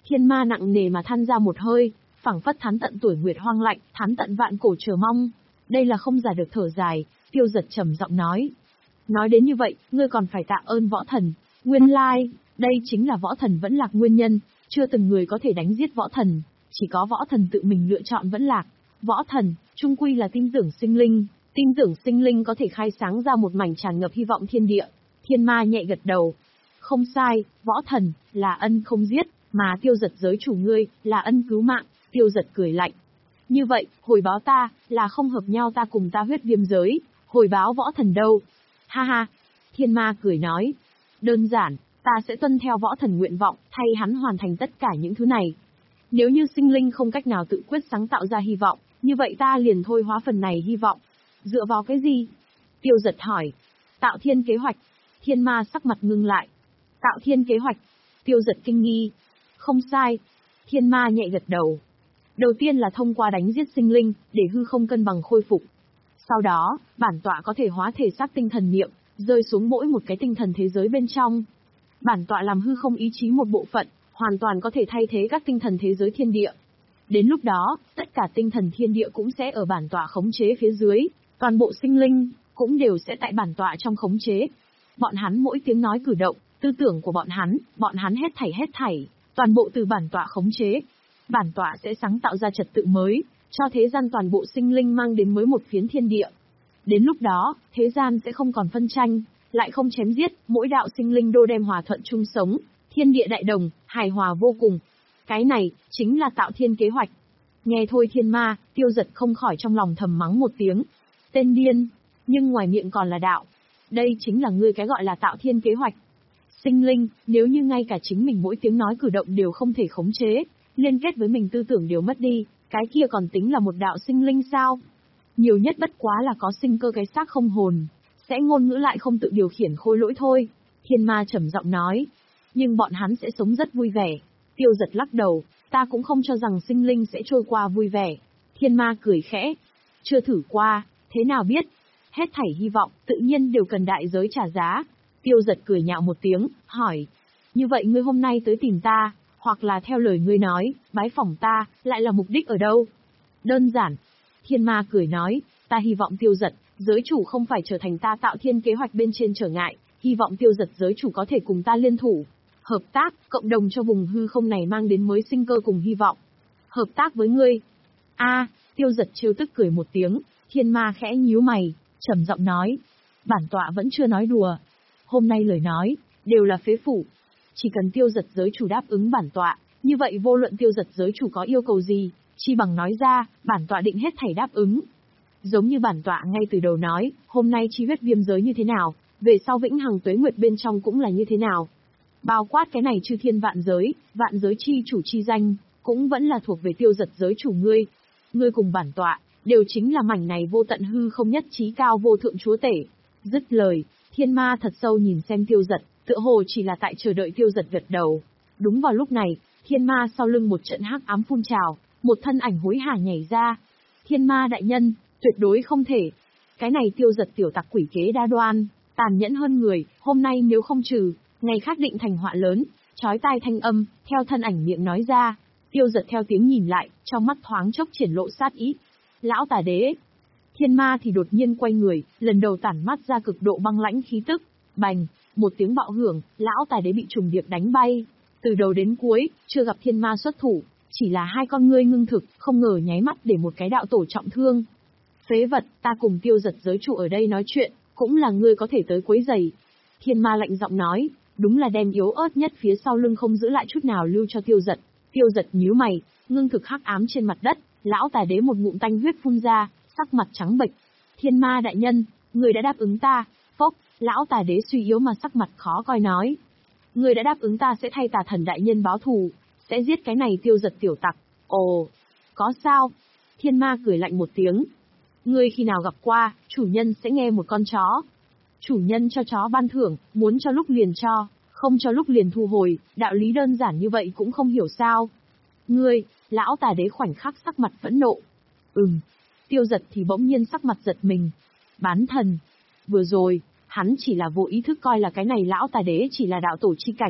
Thiên ma nặng nề mà than ra một hơi, phảng phất thán tận tuổi nguyệt hoang lạnh, thán tận vạn cổ chờ mong. Đây là không giả được thở dài, Tiêu Giật trầm giọng nói. Nói đến như vậy, ngươi còn phải tạ ơn võ thần. Nguyên lai, đây chính là võ thần vẫn lạc nguyên nhân, chưa từng người có thể đánh giết võ thần, chỉ có võ thần tự mình lựa chọn vẫn lạc. Võ thần, trung quy là tin tưởng sinh linh, tin tưởng sinh linh có thể khai sáng ra một mảnh tràn ngập hy vọng thiên địa. Thiên ma nhẹ gật đầu. Không sai, võ thần, là ân không giết, mà Tiêu Giật giới chủ ngươi, là ân cứu mạng. Tiêu Giật cười lạnh. Như vậy, hồi báo ta, là không hợp nhau ta cùng ta huyết viêm giới, hồi báo võ thần đâu? Ha ha, thiên ma cười nói. Đơn giản, ta sẽ tuân theo võ thần nguyện vọng, thay hắn hoàn thành tất cả những thứ này. Nếu như sinh linh không cách nào tự quyết sáng tạo ra hy vọng, như vậy ta liền thôi hóa phần này hy vọng. Dựa vào cái gì? Tiêu Giật hỏi. Tạo thiên kế hoạch. Thiên ma sắc mặt ngưng lại. Tạo thiên kế hoạch. Tiêu Giật kinh nghi. Không sai. Thiên ma nhẹ gật đầu. Đầu tiên là thông qua đánh giết sinh linh, để hư không cân bằng khôi phục. Sau đó, bản tọa có thể hóa thể xác tinh thần niệm, rơi xuống mỗi một cái tinh thần thế giới bên trong. Bản tọa làm hư không ý chí một bộ phận, hoàn toàn có thể thay thế các tinh thần thế giới thiên địa. Đến lúc đó, tất cả tinh thần thiên địa cũng sẽ ở bản tọa khống chế phía dưới, toàn bộ sinh linh, cũng đều sẽ tại bản tọa trong khống chế. Bọn hắn mỗi tiếng nói cử động, tư tưởng của bọn hắn, bọn hắn hết thảy hết thảy, toàn bộ từ bản tọa khống chế. Bản tọa sẽ sáng tạo ra trật tự mới, cho thế gian toàn bộ sinh linh mang đến mới một phiến thiên địa. Đến lúc đó, thế gian sẽ không còn phân tranh, lại không chém giết, mỗi đạo sinh linh đô đem hòa thuận chung sống, thiên địa đại đồng, hài hòa vô cùng. Cái này, chính là tạo thiên kế hoạch. Nghe thôi thiên ma, Tiêu Giật không khỏi trong lòng thầm mắng một tiếng. Tên điên, nhưng ngoài miệng còn là đạo. Đây chính là ngươi cái gọi là tạo thiên kế hoạch. Sinh linh, nếu như ngay cả chính mình mỗi tiếng nói cử động đều không thể khống chế, liên kết với mình tư tưởng đều mất đi, cái kia còn tính là một đạo sinh linh sao? Nhiều nhất bất quá là có sinh cơ cái xác không hồn, sẽ ngôn ngữ lại không tự điều khiển khôi lỗi thôi. Thiên ma trầm giọng nói. Nhưng bọn hắn sẽ sống rất vui vẻ. Tiêu Giật lắc đầu, ta cũng không cho rằng sinh linh sẽ trôi qua vui vẻ. Thiên ma cười khẽ. Chưa thử qua, thế nào biết? Hết thảy hy vọng, tự nhiên đều cần đại giới trả giá. Tiêu Giật cười nhạo một tiếng, hỏi. Như vậy ngươi hôm nay tới tìm ta, hoặc là theo lời ngươi nói, bái phỏng ta, lại là mục đích ở đâu? Đơn giản. Thiên ma cười nói, ta hy vọng Tiêu Giật, giới chủ không phải trở thành ta tạo thiên kế hoạch bên trên trở ngại, hy vọng Tiêu Giật giới chủ có thể cùng ta liên thủ, hợp tác, cộng đồng cho vùng hư không này mang đến mới sinh cơ cùng hy vọng. Hợp tác với ngươi. A, Tiêu Giật trêu tức cười một tiếng, thiên ma khẽ nhíu mày, trầm giọng nói, bản tọa vẫn chưa nói đùa. Hôm nay lời nói, đều là phế phủ. Chỉ cần Tiêu Giật giới chủ đáp ứng bản tọa, như vậy vô luận Tiêu Giật giới chủ có yêu cầu gì, chi bằng nói ra, bản tọa định hết thảy đáp ứng. Giống như bản tọa ngay từ đầu nói, hôm nay chi huyết viêm giới như thế nào, về sau vĩnh hằng tuế nguyệt bên trong cũng là như thế nào. Bao quát cái này chư thiên vạn giới, vạn giới chi chủ chi danh, cũng vẫn là thuộc về Tiêu Giật giới chủ ngươi. Ngươi cùng bản tọa, đều chính là mảnh này vô tận hư không nhất trí cao vô thượng chúa tể. Dứt lời, thiên ma thật sâu nhìn xem Tiêu Giật, tựa hồ chỉ là tại chờ đợi Tiêu Giật gật đầu. Đúng vào lúc này, thiên ma sau lưng một trận hắc ám phun trào, một thân ảnh hối hả nhảy ra. Thiên ma đại nhân, tuyệt đối không thể. Cái này Tiêu Giật tiểu tặc quỷ kế đa đoan, tàn nhẫn hơn người, hôm nay nếu không trừ, ngày khác định thành họa lớn. Chói tai thanh âm, theo thân ảnh miệng nói ra. Tiêu Giật theo tiếng nhìn lại, trong mắt thoáng chốc triển lộ sát ý. Lão tà đế. Thiên ma thì đột nhiên quay người, lần đầu tản mắt ra cực độ băng lãnh khí tức. Bành, một tiếng bạo hưởng, lão tà đế bị trùng điệp đánh bay. Từ đầu đến cuối, chưa gặp thiên ma xuất thủ, chỉ là hai con ngươi ngưng thực, không ngờ nháy mắt để một cái đạo tổ trọng thương. Phế vật, ta cùng Tiêu Giật giới chủ ở đây nói chuyện, cũng là ngươi có thể tới quấy rầy. Thiên ma lạnh giọng nói, đúng là đem yếu ớt nhất phía sau lưng không giữ lại chút nào lưu cho Tiêu Giật. Tiêu Giật nhíu mày, ngưng thực hắc ám trên mặt đất, lão tà đế một ngụm tanh huyết phun ra, sắc mặt trắng bệch. Thiên ma đại nhân, người đã đáp ứng ta. Phốc, lão tà đế suy yếu mà sắc mặt khó coi nói. Người đã đáp ứng ta sẽ thay tà thần đại nhân báo thù, sẽ giết cái này Tiêu Giật tiểu tặc. Ồ, có sao? Thiên ma cười lạnh một tiếng. Ngươi khi nào gặp qua, chủ nhân sẽ nghe một con chó. Chủ nhân cho chó ban thưởng, muốn cho lúc liền cho, không cho lúc liền thu hồi, đạo lý đơn giản như vậy cũng không hiểu sao. Ngươi, lão tà đế khoảnh khắc sắc mặt phẫn nộ. Ừm, Tiêu Giật thì bỗng nhiên sắc mặt giật mình. Bán thần. Vừa rồi, hắn chỉ là vô ý thức coi là cái này lão tà đế chỉ là đạo tổ chi cảnh.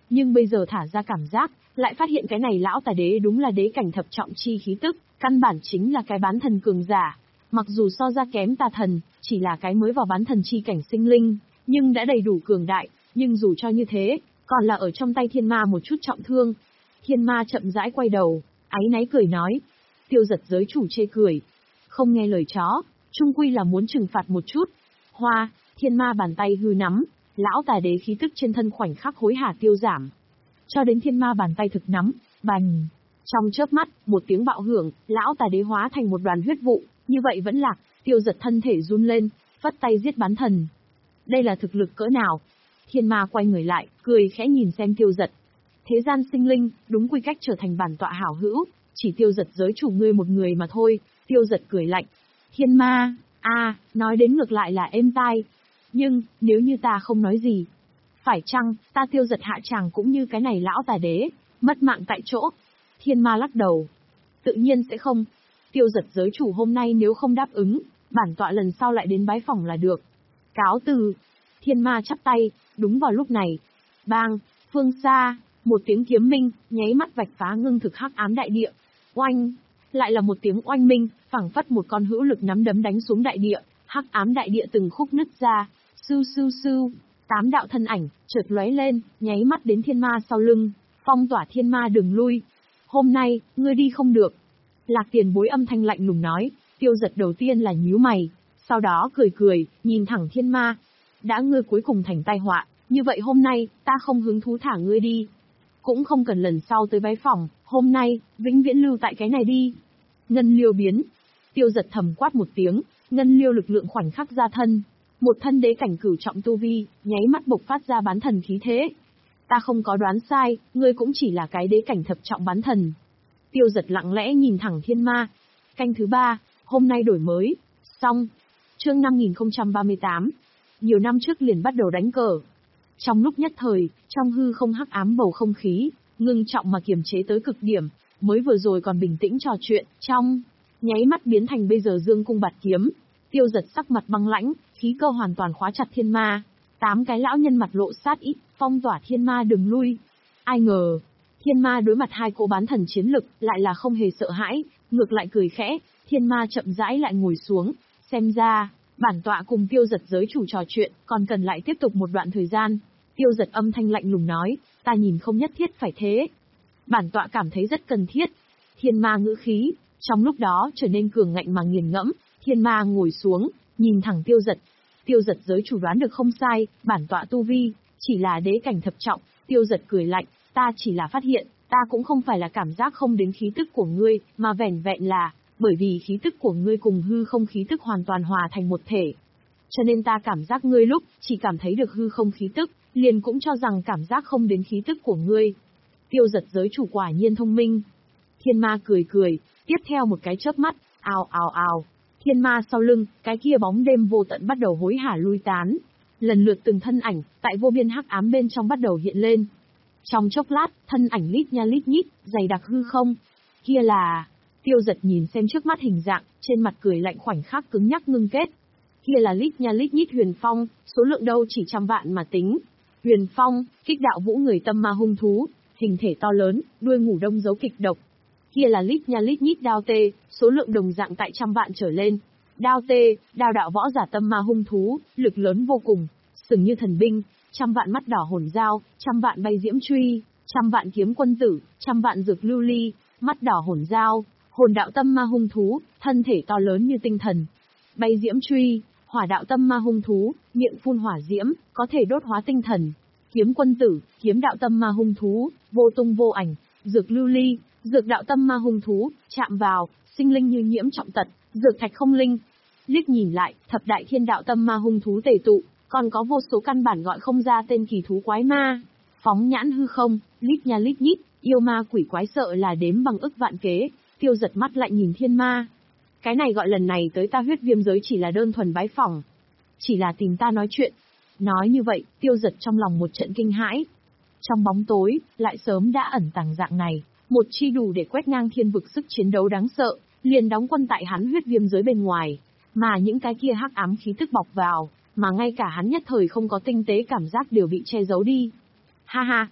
Nhưng bây giờ thả ra cảm giác, lại phát hiện cái này lão tà đế đúng là đế cảnh thập trọng chi khí tức, căn bản chính là cái bán thần cường giả. Mặc dù so ra kém tà thần, chỉ là cái mới vào bán thần chi cảnh sinh linh, nhưng đã đầy đủ cường đại, nhưng dù cho như thế, còn là ở trong tay thiên ma một chút trọng thương. Thiên ma chậm rãi quay đầu, áy náy cười nói. Tiêu Giật giới chủ chê cười. Không nghe lời chó, chung quy là muốn trừng phạt một chút. Hoa, thiên ma bàn tay hư nắm, lão tà đế khí tức trên thân khoảnh khắc hối hả tiêu giảm. Cho đến thiên ma bàn tay thực nắm, bành. Trong chớp mắt, một tiếng bạo hưởng, lão tà đế hóa thành một đoàn huyết vụ, như vậy vẫn lạc, Tiêu Giật thân thể run lên, phất tay giết bán thần. Đây là thực lực cỡ nào? Thiên ma quay người lại, cười khẽ nhìn xem Tiêu Giật. Thế gian sinh linh, đúng quy cách trở thành bản tọa hảo hữu, chỉ Tiêu Giật giới chủ ngươi một người mà thôi. Tiêu Giật cười lạnh. Thiên ma, a, à, nói đến ngược lại là êm tai. Nhưng, nếu như ta không nói gì, phải chăng, ta Tiêu Giật hạ tràng cũng như cái này lão tà đế, mất mạng tại chỗ? Thiên ma lắc đầu. Tự nhiên sẽ không. Tiêu Giật giới chủ hôm nay nếu không đáp ứng, bản tọa lần sau lại đến bái phỏng là được. Cáo từ. Thiên ma chắp tay, đúng vào lúc này. Bang, phương xa, một tiếng kiếm minh, nháy mắt vạch phá ngưng thực hắc ám đại địa. Oanh, lại là một tiếng oanh minh, phảng phất một con hữu lực nắm đấm đánh xuống đại địa, hắc ám đại địa từng khúc nứt ra. Sưu sưu sưu, tám đạo thân ảnh, chợt lóe lên, nháy mắt đến thiên ma sau lưng, phong tỏa thiên ma đường lui. Hôm nay, ngươi đi không được. Lạc Tiền Bối âm thanh lạnh lùng nói. Tiêu Giật đầu tiên là nhíu mày, sau đó cười cười, nhìn thẳng thiên ma. Đã ngươi cuối cùng thành tai họa, như vậy hôm nay, ta không hứng thú thả ngươi đi. Cũng không cần lần sau tới bái phỏng, hôm nay, vĩnh viễn lưu tại cái này đi. Ngân liêu biến. Tiêu Giật thầm quát một tiếng, ngân liêu lực lượng khoảnh khắc ra thân. Một thân đế cảnh cửu trọng tu vi, nháy mắt bộc phát ra bán thần khí thế. Ta không có đoán sai, ngươi cũng chỉ là cái đế cảnh thập trọng bán thần. Tiêu Giật lặng lẽ nhìn thẳng thiên ma. Canh thứ ba, hôm nay đổi mới. Xong. Chương năm nghìn không trăm ba mươi tám. Nhiều năm trước liền bắt đầu đánh cờ. Trong lúc nhất thời, trong hư không hắc ám bầu không khí, ngưng trọng mà kiềm chế tới cực điểm, mới vừa rồi còn bình tĩnh trò chuyện, trong nháy mắt biến thành bây giờ dương cung bạt kiếm. Tiêu Giật sắc mặt băng lãnh, khí cơ hoàn toàn khóa chặt thiên ma. Tám cái lão nhân mặt lộ sát ý, phong tỏa thiên ma đừng lui. Ai ngờ, thiên ma đối mặt hai cỗ bán thần chiến lực, lại là không hề sợ hãi, ngược lại cười khẽ. Thiên ma chậm rãi lại ngồi xuống, xem ra, bản tọa cùng Tiêu Giật giới chủ trò chuyện, còn cần lại tiếp tục một đoạn thời gian. Tiêu Giật âm thanh lạnh lùng nói, ta nhìn không nhất thiết phải thế. Bản tọa cảm thấy rất cần thiết. Thiên ma ngữ khí, trong lúc đó trở nên cường ngạnh mà nghiền ngẫm. Thiên ma ngồi xuống, nhìn thẳng Tiêu Giật. Tiêu Giật giới chủ đoán được không sai, bản tọa tu vi, chỉ là đế cảnh thập trọng. Tiêu Giật cười lạnh, ta chỉ là phát hiện, ta cũng không phải là cảm giác không đến khí tức của ngươi, mà vẻn vẹn là, bởi vì khí tức của ngươi cùng hư không khí tức hoàn toàn hòa thành một thể. Cho nên ta cảm giác ngươi lúc, chỉ cảm thấy được hư không khí tức, liền cũng cho rằng cảm giác không đến khí tức của ngươi. Tiêu Giật giới chủ quả nhiên thông minh. Thiên ma cười cười, tiếp theo một cái chớp mắt, ào ào ào. Thiên ma sau lưng, cái kia bóng đêm vô tận bắt đầu hối hả lui tán. Lần lượt từng thân ảnh, tại vô biên hắc ám bên trong bắt đầu hiện lên. Trong chốc lát, thân ảnh lít nha lít nhít, dày đặc hư không. Kia là... Tiêu Giật nhìn xem trước mắt hình dạng, trên mặt cười lạnh khoảnh khắc cứng nhắc ngưng kết. Kia là lít nha lít nhít huyền phong, số lượng đâu chỉ trăm vạn mà tính. Huyền phong, kích đạo vũ người tâm ma hung thú, hình thể to lớn, đuôi ngủ đông dấu kịch độc. Kia là lít nha lít nhít đao tê, số lượng đồng dạng tại trăm vạn trở lên. Đao tê, đao đạo võ giả tâm ma hung thú, lực lớn vô cùng, sừng như thần binh, trăm vạn mắt đỏ hồn dao, trăm vạn bay diễm truy, trăm vạn kiếm quân tử, trăm vạn dược lưu ly, mắt đỏ hồn dao, hồn đạo tâm ma hung thú, thân thể to lớn như tinh thần. Bay diễm truy, hỏa đạo tâm ma hung thú, miệng phun hỏa diễm, có thể đốt hóa tinh thần. Kiếm quân tử, kiếm đạo tâm ma hung thú, vô tung vô ảnh. Dược lưu ly, dược đạo tâm ma hung thú, chạm vào, sinh linh như nhiễm trọng tật, dược thạch không linh. Liếc nhìn lại, thập đại thiên đạo tâm ma hung thú tề tụ, còn có vô số căn bản gọi không ra tên kỳ thú quái ma. Phóng nhãn hư không, lít nha lít nhít, yêu ma quỷ quái sợ là đếm bằng ức vạn kế. Tiêu Giật mắt lạnh nhìn thiên ma. Cái này gọi lần này tới ta huyết viêm giới chỉ là đơn thuần bái phỏng. Chỉ là tìm ta nói chuyện. Nói như vậy, Tiêu Giật trong lòng một trận kinh hãi. Trong bóng tối, lại sớm đã ẩn tàng dạng này, một chi đủ để quét ngang thiên vực sức chiến đấu đáng sợ, liền đóng quân tại hắn huyết viêm giới bên ngoài. Mà những cái kia hắc ám khí tức bọc vào, mà ngay cả hắn nhất thời không có tinh tế cảm giác đều bị che giấu đi. Ha ha!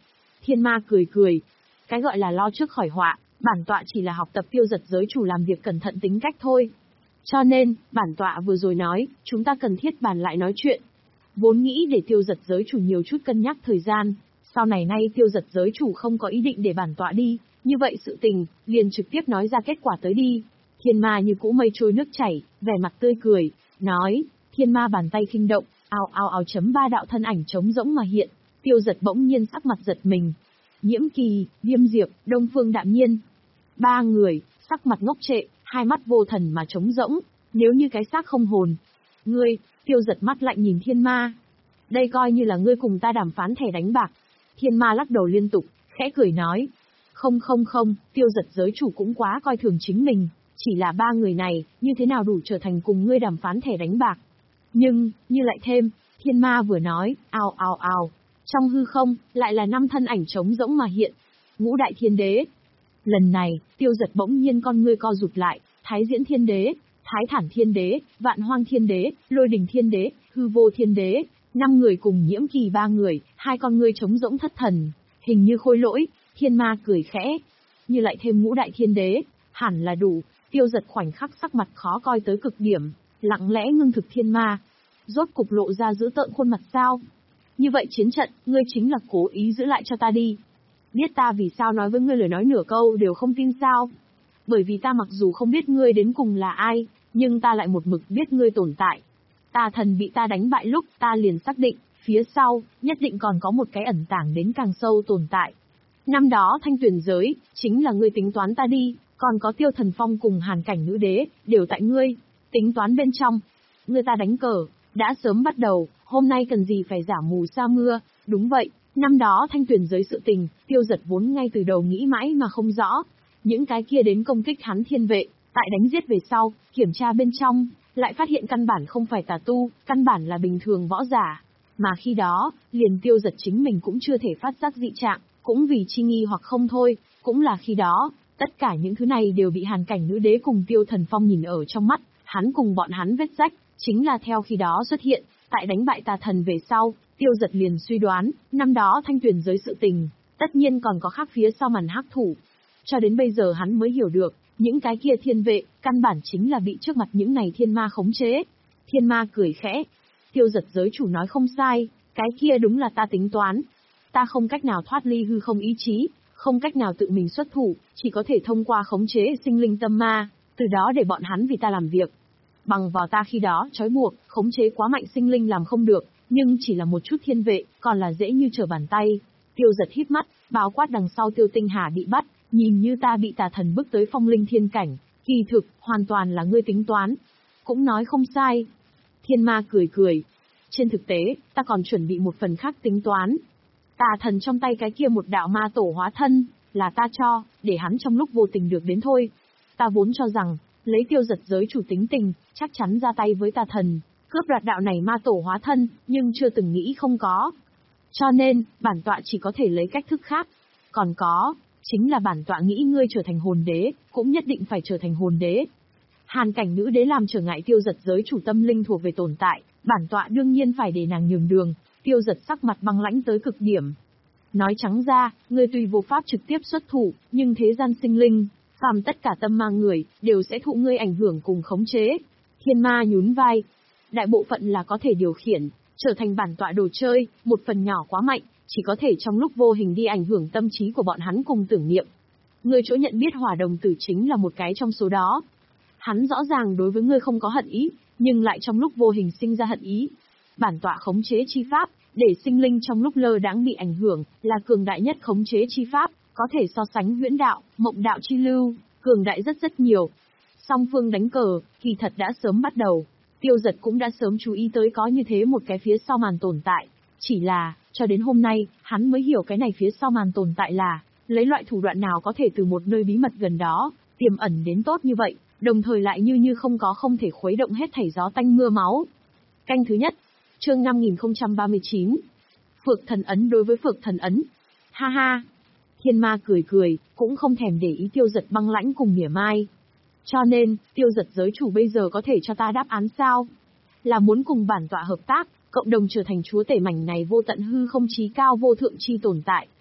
Thiên ma cười cười. Cái gọi là lo trước khỏi họa, bản tọa chỉ là học tập Tiêu Giật giới chủ làm việc cẩn thận tính cách thôi. Cho nên, bản tọa vừa rồi nói, chúng ta cần thiết bàn lại nói chuyện. Vốn nghĩ để Tiêu Giật giới chủ nhiều chút cân nhắc thời gian, sau này nay Tiêu Giật giới chủ không có ý định để bản tọa đi, như vậy sự tình, liền trực tiếp nói ra kết quả tới đi. Thiên ma như cũ mây trôi nước chảy, vẻ mặt tươi cười, nói, thiên ma bàn tay khinh động, ào ào ào chấm ba đạo thân ảnh trống rỗng mà hiện. Tiêu Giật bỗng nhiên sắc mặt giật mình. Nhiễm Kỳ, Viêm Diệp, Đông Phương Đạm Nhiên. Ba người, sắc mặt ngốc trệ, hai mắt vô thần mà trống rỗng, nếu như cái xác không hồn. Ngươi, Tiêu Giật mắt lạnh nhìn thiên ma. Đây coi như là ngươi cùng ta đàm phán thẻ đánh bạc. Thiên ma lắc đầu liên tục, khẽ cười nói. Không không không, Tiêu Giật giới chủ cũng quá coi thường chính mình, chỉ là ba người này, như thế nào đủ trở thành cùng ngươi đàm phán thẻ đánh bạc. Nhưng, như lại thêm, thiên ma vừa nói, ào ào ào, trong hư không, lại là năm thân ảnh trống rỗng mà hiện. Ngũ đại thiên đế. Lần này, Tiêu Giật bỗng nhiên con ngươi co rụt lại, Thái Diễn Thiên Đế, Thái Thản Thiên Đế, Vạn Hoang Thiên Đế, Lôi Đình Thiên Đế, Hư Vô Thiên Đế, năm người cùng Nhiễm Kỳ ba người, hai con ngươi trống rỗng thất thần, hình như khôi lỗi. Thiên ma cười khẽ, như lại thêm ngũ đại thiên đế, hẳn là đủ. Tiêu Giật khoảnh khắc sắc mặt khó coi tới cực điểm, lặng lẽ ngưng thực thiên ma. Rốt cục lộ ra dữ tợn khuôn mặt sao? Như vậy chiến trận, ngươi chính là cố ý giữ lại cho ta đi. Biết ta vì sao nói với ngươi lời nói nửa câu đều không tin sao? Bởi vì ta mặc dù không biết ngươi đến cùng là ai, nhưng ta lại một mực biết ngươi tồn tại. Tà thần bị ta đánh bại lúc, ta liền xác định, phía sau, nhất định còn có một cái ẩn tàng đến càng sâu tồn tại. Năm đó thanh tuyển giới, chính là ngươi tính toán ta đi, còn có Tiêu Thần Phong cùng Hàn Cảnh Nữ Đế, đều tại ngươi, tính toán bên trong. Ngươi ta đánh cờ, đã sớm bắt đầu, hôm nay cần gì phải giả mù sa mưa, đúng vậy, năm đó thanh tuyển giới sự tình, Tiêu Giật vốn ngay từ đầu nghĩ mãi mà không rõ. Những cái kia đến công kích hắn thiên vệ, tại đánh giết về sau, kiểm tra bên trong, lại phát hiện căn bản không phải tà tu, căn bản là bình thường võ giả. Mà khi đó, liền Tiêu Giật chính mình cũng chưa thể phát giác dị trạng, cũng vì chi nghi hoặc không thôi, cũng là khi đó, tất cả những thứ này đều bị Hàn Cảnh Nữ Đế cùng Tiêu Thần Phong nhìn ở trong mắt, hắn cùng bọn hắn vết rách, chính là theo khi đó xuất hiện, tại đánh bại tà thần về sau, Tiêu Giật liền suy đoán, năm đó thanh tuyển giới sự tình, tất nhiên còn có khác phía sau màn hắc thủ. Cho đến bây giờ hắn mới hiểu được, những cái kia thiên vệ, căn bản chính là bị trước mặt những này thiên ma khống chế. Thiên ma cười khẽ, Tiêu Giật giới chủ nói không sai, cái kia đúng là ta tính toán. Ta không cách nào thoát ly hư không ý chí, không cách nào tự mình xuất thủ, chỉ có thể thông qua khống chế sinh linh tâm ma, từ đó để bọn hắn vì ta làm việc. Bằng vào ta khi đó trói buộc, khống chế quá mạnh sinh linh làm không được, nhưng chỉ là một chút thiên vệ, còn là dễ như trở bàn tay. Tiêu Giật híp mắt, báo quát đằng sau Tiêu Tinh Hà bị bắt, nhìn như ta bị tà thần bức tới phong linh thiên cảnh, kỳ thực, hoàn toàn là ngươi tính toán. Cũng nói không sai. Thiên ma cười cười. Trên thực tế, ta còn chuẩn bị một phần khác tính toán. Tà thần trong tay cái kia một đạo ma tổ hóa thân, là ta cho, để hắn trong lúc vô tình được đến thôi. Ta vốn cho rằng, lấy Tiêu Giật giới chủ tính tình, chắc chắn ra tay với tà thần, cướp đoạt đạo này ma tổ hóa thân, nhưng chưa từng nghĩ không có. Cho nên, bản tọa chỉ có thể lấy cách thức khác. Còn có, chính là bản tọa nghĩ ngươi trở thành hồn đế, cũng nhất định phải trở thành hồn đế. Hàn Cảnh Nữ Đế làm trở ngại Tiêu Giật giới chủ tâm linh thuộc về tồn tại, bản tọa đương nhiên phải để nàng nhường đường. Tiêu Giật sắc mặt băng lãnh tới cực điểm. Nói trắng ra, ngươi tuy vô pháp trực tiếp xuất thủ, nhưng thế gian sinh linh, phàm tất cả tâm ma người, đều sẽ thụ ngươi ảnh hưởng cùng khống chế. Thiên ma nhún vai. Đại bộ phận là có thể điều khiển, trở thành bản tọa đồ chơi, một phần nhỏ quá mạnh, chỉ có thể trong lúc vô hình đi ảnh hưởng tâm trí của bọn hắn cùng tưởng niệm. Ngươi chỗ nhận biết Hỏa Đồng Tử chính là một cái trong số đó. Hắn rõ ràng đối với ngươi không có hận ý, nhưng lại trong lúc vô hình sinh ra hận ý. Bản tọa khống chế chi pháp, để sinh linh trong lúc lơ đãng bị ảnh hưởng, là cường đại nhất khống chế chi pháp, có thể so sánh huyễn đạo, mộng đạo chi lưu, cường đại rất rất nhiều. Song phương đánh cờ, kỳ thật đã sớm bắt đầu. Tiêu Giật cũng đã sớm chú ý tới có như thế một cái phía sau màn tồn tại. Chỉ là, cho đến hôm nay, hắn mới hiểu cái này phía sau màn tồn tại là, lấy loại thủ đoạn nào có thể từ một nơi bí mật gần đó, tiềm ẩn đến tốt như vậy, đồng thời lại như như không có không thể khuấy động hết thảy gió tanh mưa máu. Canh thứ nhất, chương năm nghìn không trăm ba mươi chín. Phược thần ấn đối với phược thần ấn. Ha ha. Thiên ma cười cười, cũng không thèm để ý Tiêu Giật băng lãnh cùng mỉa mai. Cho nên, Tiêu Giật giới chủ bây giờ có thể cho ta đáp án sao? Là muốn cùng bản tọa hợp tác, cộng đồng trở thành chúa tể mảnh này vô tận hư không chí cao vô thượng chi tồn tại.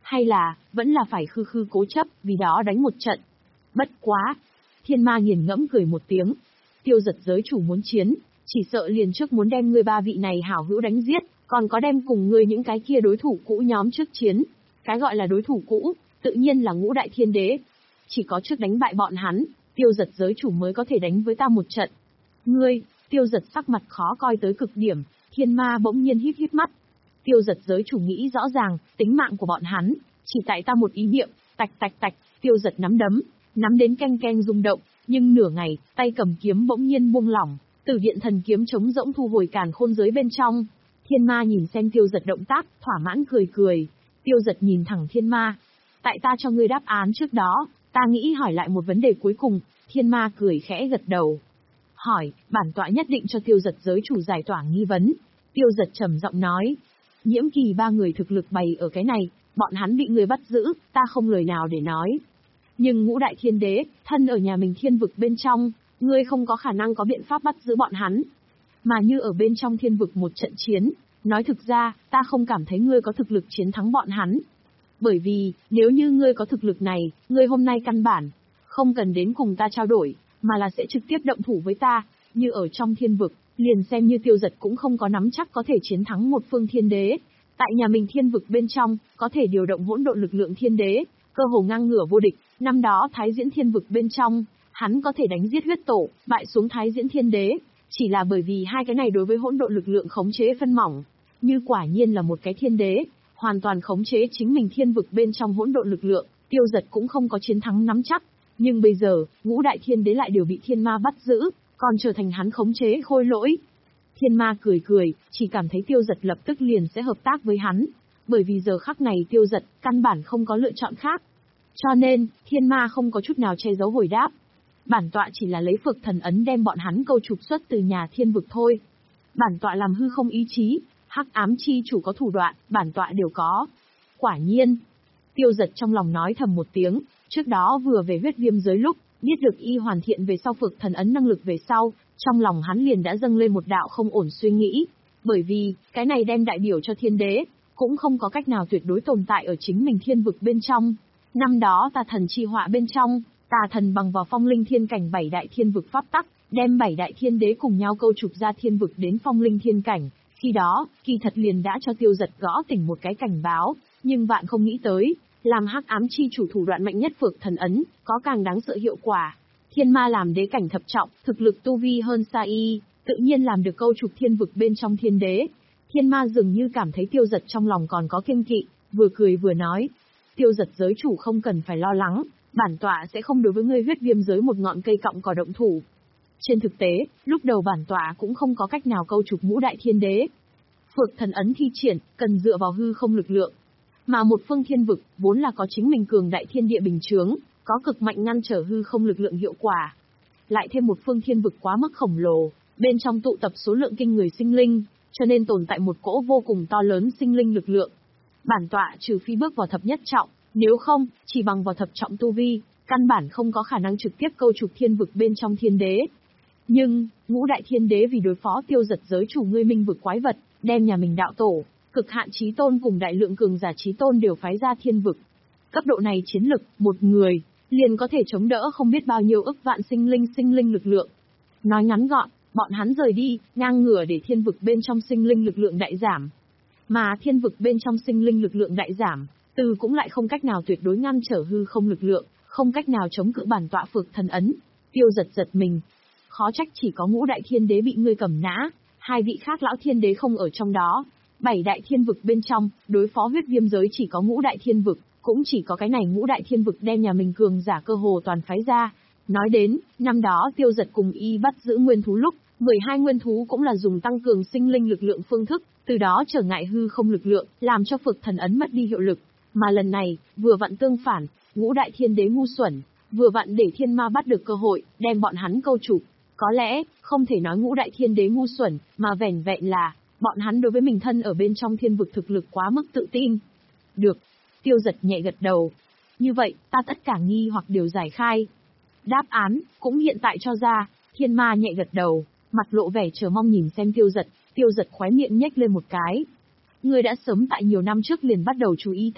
Hay là, vẫn là phải khư khư cố chấp, vì đó đánh một trận. Bất quá. Thiên ma nghiền ngẫm cười một tiếng. Tiêu Giật giới chủ muốn chiến, chỉ sợ liền trước muốn đem ngươi ba vị này hảo hữu đánh giết, còn có đem cùng ngươi những cái kia đối thủ cũ nhóm trước chiến. Cái gọi là đối thủ cũ, tự nhiên là ngũ đại thiên đế. Chỉ có trước đánh bại bọn hắn, Tiêu Giật giới chủ mới có thể đánh với ta một trận. Ngươi, Tiêu Giật sắc mặt khó coi tới cực điểm, thiên ma bỗng nhiên híp híp mắt. Tiêu Giật giới chủ nghĩ rõ ràng, tính mạng của bọn hắn, chỉ tại ta một ý niệm, tạch tạch tạch, Tiêu Giật nắm đấm, nắm đến keng keng rung động, nhưng nửa ngày, tay cầm kiếm bỗng nhiên buông lỏng, Tử Điện thần kiếm trống rỗng thu hồi càn khôn giới bên trong. Thiên ma nhìn xem Tiêu Giật động tác, thỏa mãn cười cười. Tiêu Giật nhìn thẳng thiên ma. Tại ta cho ngươi đáp án trước đó, ta nghĩ hỏi lại một vấn đề cuối cùng. Thiên ma cười khẽ gật đầu. Hỏi, bản tọa nhất định cho Tiêu Giật giới chủ giải tỏa nghi vấn. Tiêu Giật trầm giọng nói. Nhiễm Kỳ ba người thực lực bày ở cái này, bọn hắn bị người bắt giữ, ta không lời nào để nói. Nhưng ngũ đại thiên đế, thân ở nhà mình thiên vực bên trong, ngươi không có khả năng có biện pháp bắt giữ bọn hắn. Mà như ở bên trong thiên vực một trận chiến, nói thực ra, ta không cảm thấy ngươi có thực lực chiến thắng bọn hắn. Bởi vì, nếu như ngươi có thực lực này, ngươi hôm nay căn bản, không cần đến cùng ta trao đổi, mà là sẽ trực tiếp động thủ với ta, như ở trong thiên vực, liền xem như Tiêu Giật cũng không có nắm chắc có thể chiến thắng một phương thiên đế. Tại nhà mình thiên vực bên trong, có thể điều động hỗn độn lực lượng thiên đế, cơ hồ ngang ngửa vô địch, năm đó Thái Diễn thiên vực bên trong, hắn có thể đánh giết huyết tổ, bại xuống Thái Diễn thiên đế, chỉ là bởi vì hai cái này đối với hỗn độn lực lượng khống chế phân mỏng, như quả nhiên là một cái thiên đế, hoàn toàn khống chế chính mình thiên vực bên trong hỗn độn lực lượng, Tiêu Giật cũng không có chiến thắng nắm chắc. Nhưng bây giờ, ngũ đại thiên đế lại đều bị thiên ma bắt giữ, còn trở thành hắn khống chế khôi lỗi. Thiên ma cười cười, chỉ cảm thấy Tiêu Giật lập tức liền sẽ hợp tác với hắn, bởi vì giờ khắc này Tiêu Giật căn bản không có lựa chọn khác. Cho nên, thiên ma không có chút nào che giấu hồi đáp. Bản tọa chỉ là lấy Phược Thần Ấn đem bọn hắn câu trục xuất từ nhà thiên vực thôi. Bản tọa làm hư không ý chí, hắc ám chi chủ có thủ đoạn, bản tọa đều có. Quả nhiên. Tiêu Giật trong lòng nói thầm một tiếng, trước đó vừa về huyết viêm giới lúc, biết được y hoàn thiện về sau Phược Thần Ấn năng lực về sau, trong lòng hắn liền đã dâng lên một đạo không ổn suy nghĩ. Bởi vì, cái này đem đại biểu cho thiên đế, cũng không có cách nào tuyệt đối tồn tại ở chính mình thiên vực bên trong. Năm đó tà thần chi họa bên trong, tà thần bằng vào phong linh thiên cảnh bảy đại thiên vực pháp tắc, đem bảy đại thiên đế cùng nhau câu trục ra thiên vực đến phong linh thiên cảnh. Khi đó, kỳ thật liền đã cho Tiêu Giật gõ tỉnh một cái cảnh báo, nhưng vạn không nghĩ tới, làm hắc ám chi chủ thủ đoạn mạnh nhất Phược Thần Ấn, có càng đáng sợ hiệu quả. Thiên ma làm đế cảnh thập trọng, thực lực tu vi hơn xa y, tự nhiên làm được câu trục thiên vực bên trong thiên đế. Thiên ma dường như cảm thấy Tiêu Giật trong lòng còn có kiêng kỵ, vừa cười vừa nói. Tiêu Giật giới chủ không cần phải lo lắng, bản tọa sẽ không đối với ngươi huyết viêm giới một ngọn cây cọng cỏ động thủ. Trên thực tế, lúc đầu bản tọa cũng không có cách nào câu trục ngũ đại thiên đế. Phược Thần Ấn thi triển, cần dựa vào hư không lực lượng. Mà một phương thiên vực, vốn là có chính mình cường đại thiên địa bình chướng, có cực mạnh ngăn trở hư không lực lượng hiệu quả. Lại thêm một phương thiên vực quá mức khổng lồ, bên trong tụ tập số lượng kinh người sinh linh, cho nên tồn tại một cỗ vô cùng to lớn sinh linh lực lượng. Bản tọa trừ phi bước vào thập nhất trọng, nếu không, chỉ bằng vào thập trọng tu vi, căn bản không có khả năng trực tiếp câu trục thiên vực bên trong thiên đế. Nhưng, ngũ đại thiên đế vì đối phó Tiêu Giật giới chủ ngươi minh vực quái vật, đem nhà mình đạo tổ, cực hạn chí tôn cùng đại lượng cường giả chí tôn đều phái ra thiên vực. Cấp độ này chiến lực, một người, liền có thể chống đỡ không biết bao nhiêu ức vạn sinh linh sinh linh lực lượng. Nói ngắn gọn, bọn hắn rời đi, ngang ngửa để thiên vực bên trong sinh linh lực lượng đại giảm. Mà thiên vực bên trong sinh linh lực lượng đại giảm, từ cũng lại không cách nào tuyệt đối ngăn trở hư không lực lượng, không cách nào chống cự bản tọa Phược Thần Ấn. Tiêu Giật giật mình. Khó trách chỉ có ngũ đại thiên đế bị ngươi cầm nã, hai vị khác lão thiên đế không ở trong đó. Bảy đại thiên vực bên trong, đối phó huyết viêm giới chỉ có ngũ đại thiên vực, cũng chỉ có cái này ngũ đại thiên vực đem nhà mình cường giả cơ hồ toàn phái ra. Nói đến, năm đó Tiêu Giật cùng y bắt giữ nguyên thú lúc, mười hai nguyên thú cũng là dùng tăng cường sinh linh lực lượng phương thức, từ đó trở ngại hư không lực lượng, làm cho Phược Thần Ấn mất đi hiệu lực. Mà lần này, vừa vặn tương phản, ngũ đại thiên đế ngu xuẩn, vừa vặn để thiên ma bắt được cơ hội, đem bọn hắn câu trục. Có lẽ, không thể nói ngũ đại thiên đế ngu xuẩn, mà vẻn vẹn là, bọn hắn đối với mình thân ở bên trong thiên vực thực lực quá mức tự tin. Được. Tiêu Giật nhẹ gật đầu. Như vậy, ta tất cả nghi hoặc đều giải khai. Đáp án, cũng hiện tại cho ra, thiên ma nhẹ gật đầu, mặt lộ vẻ chờ mong nhìn xem Tiêu Giật, Tiêu Giật khóe miệng nhếch lên một cái. Ngươi đã sớm tại nhiều năm trước liền bắt đầu chú ý ta,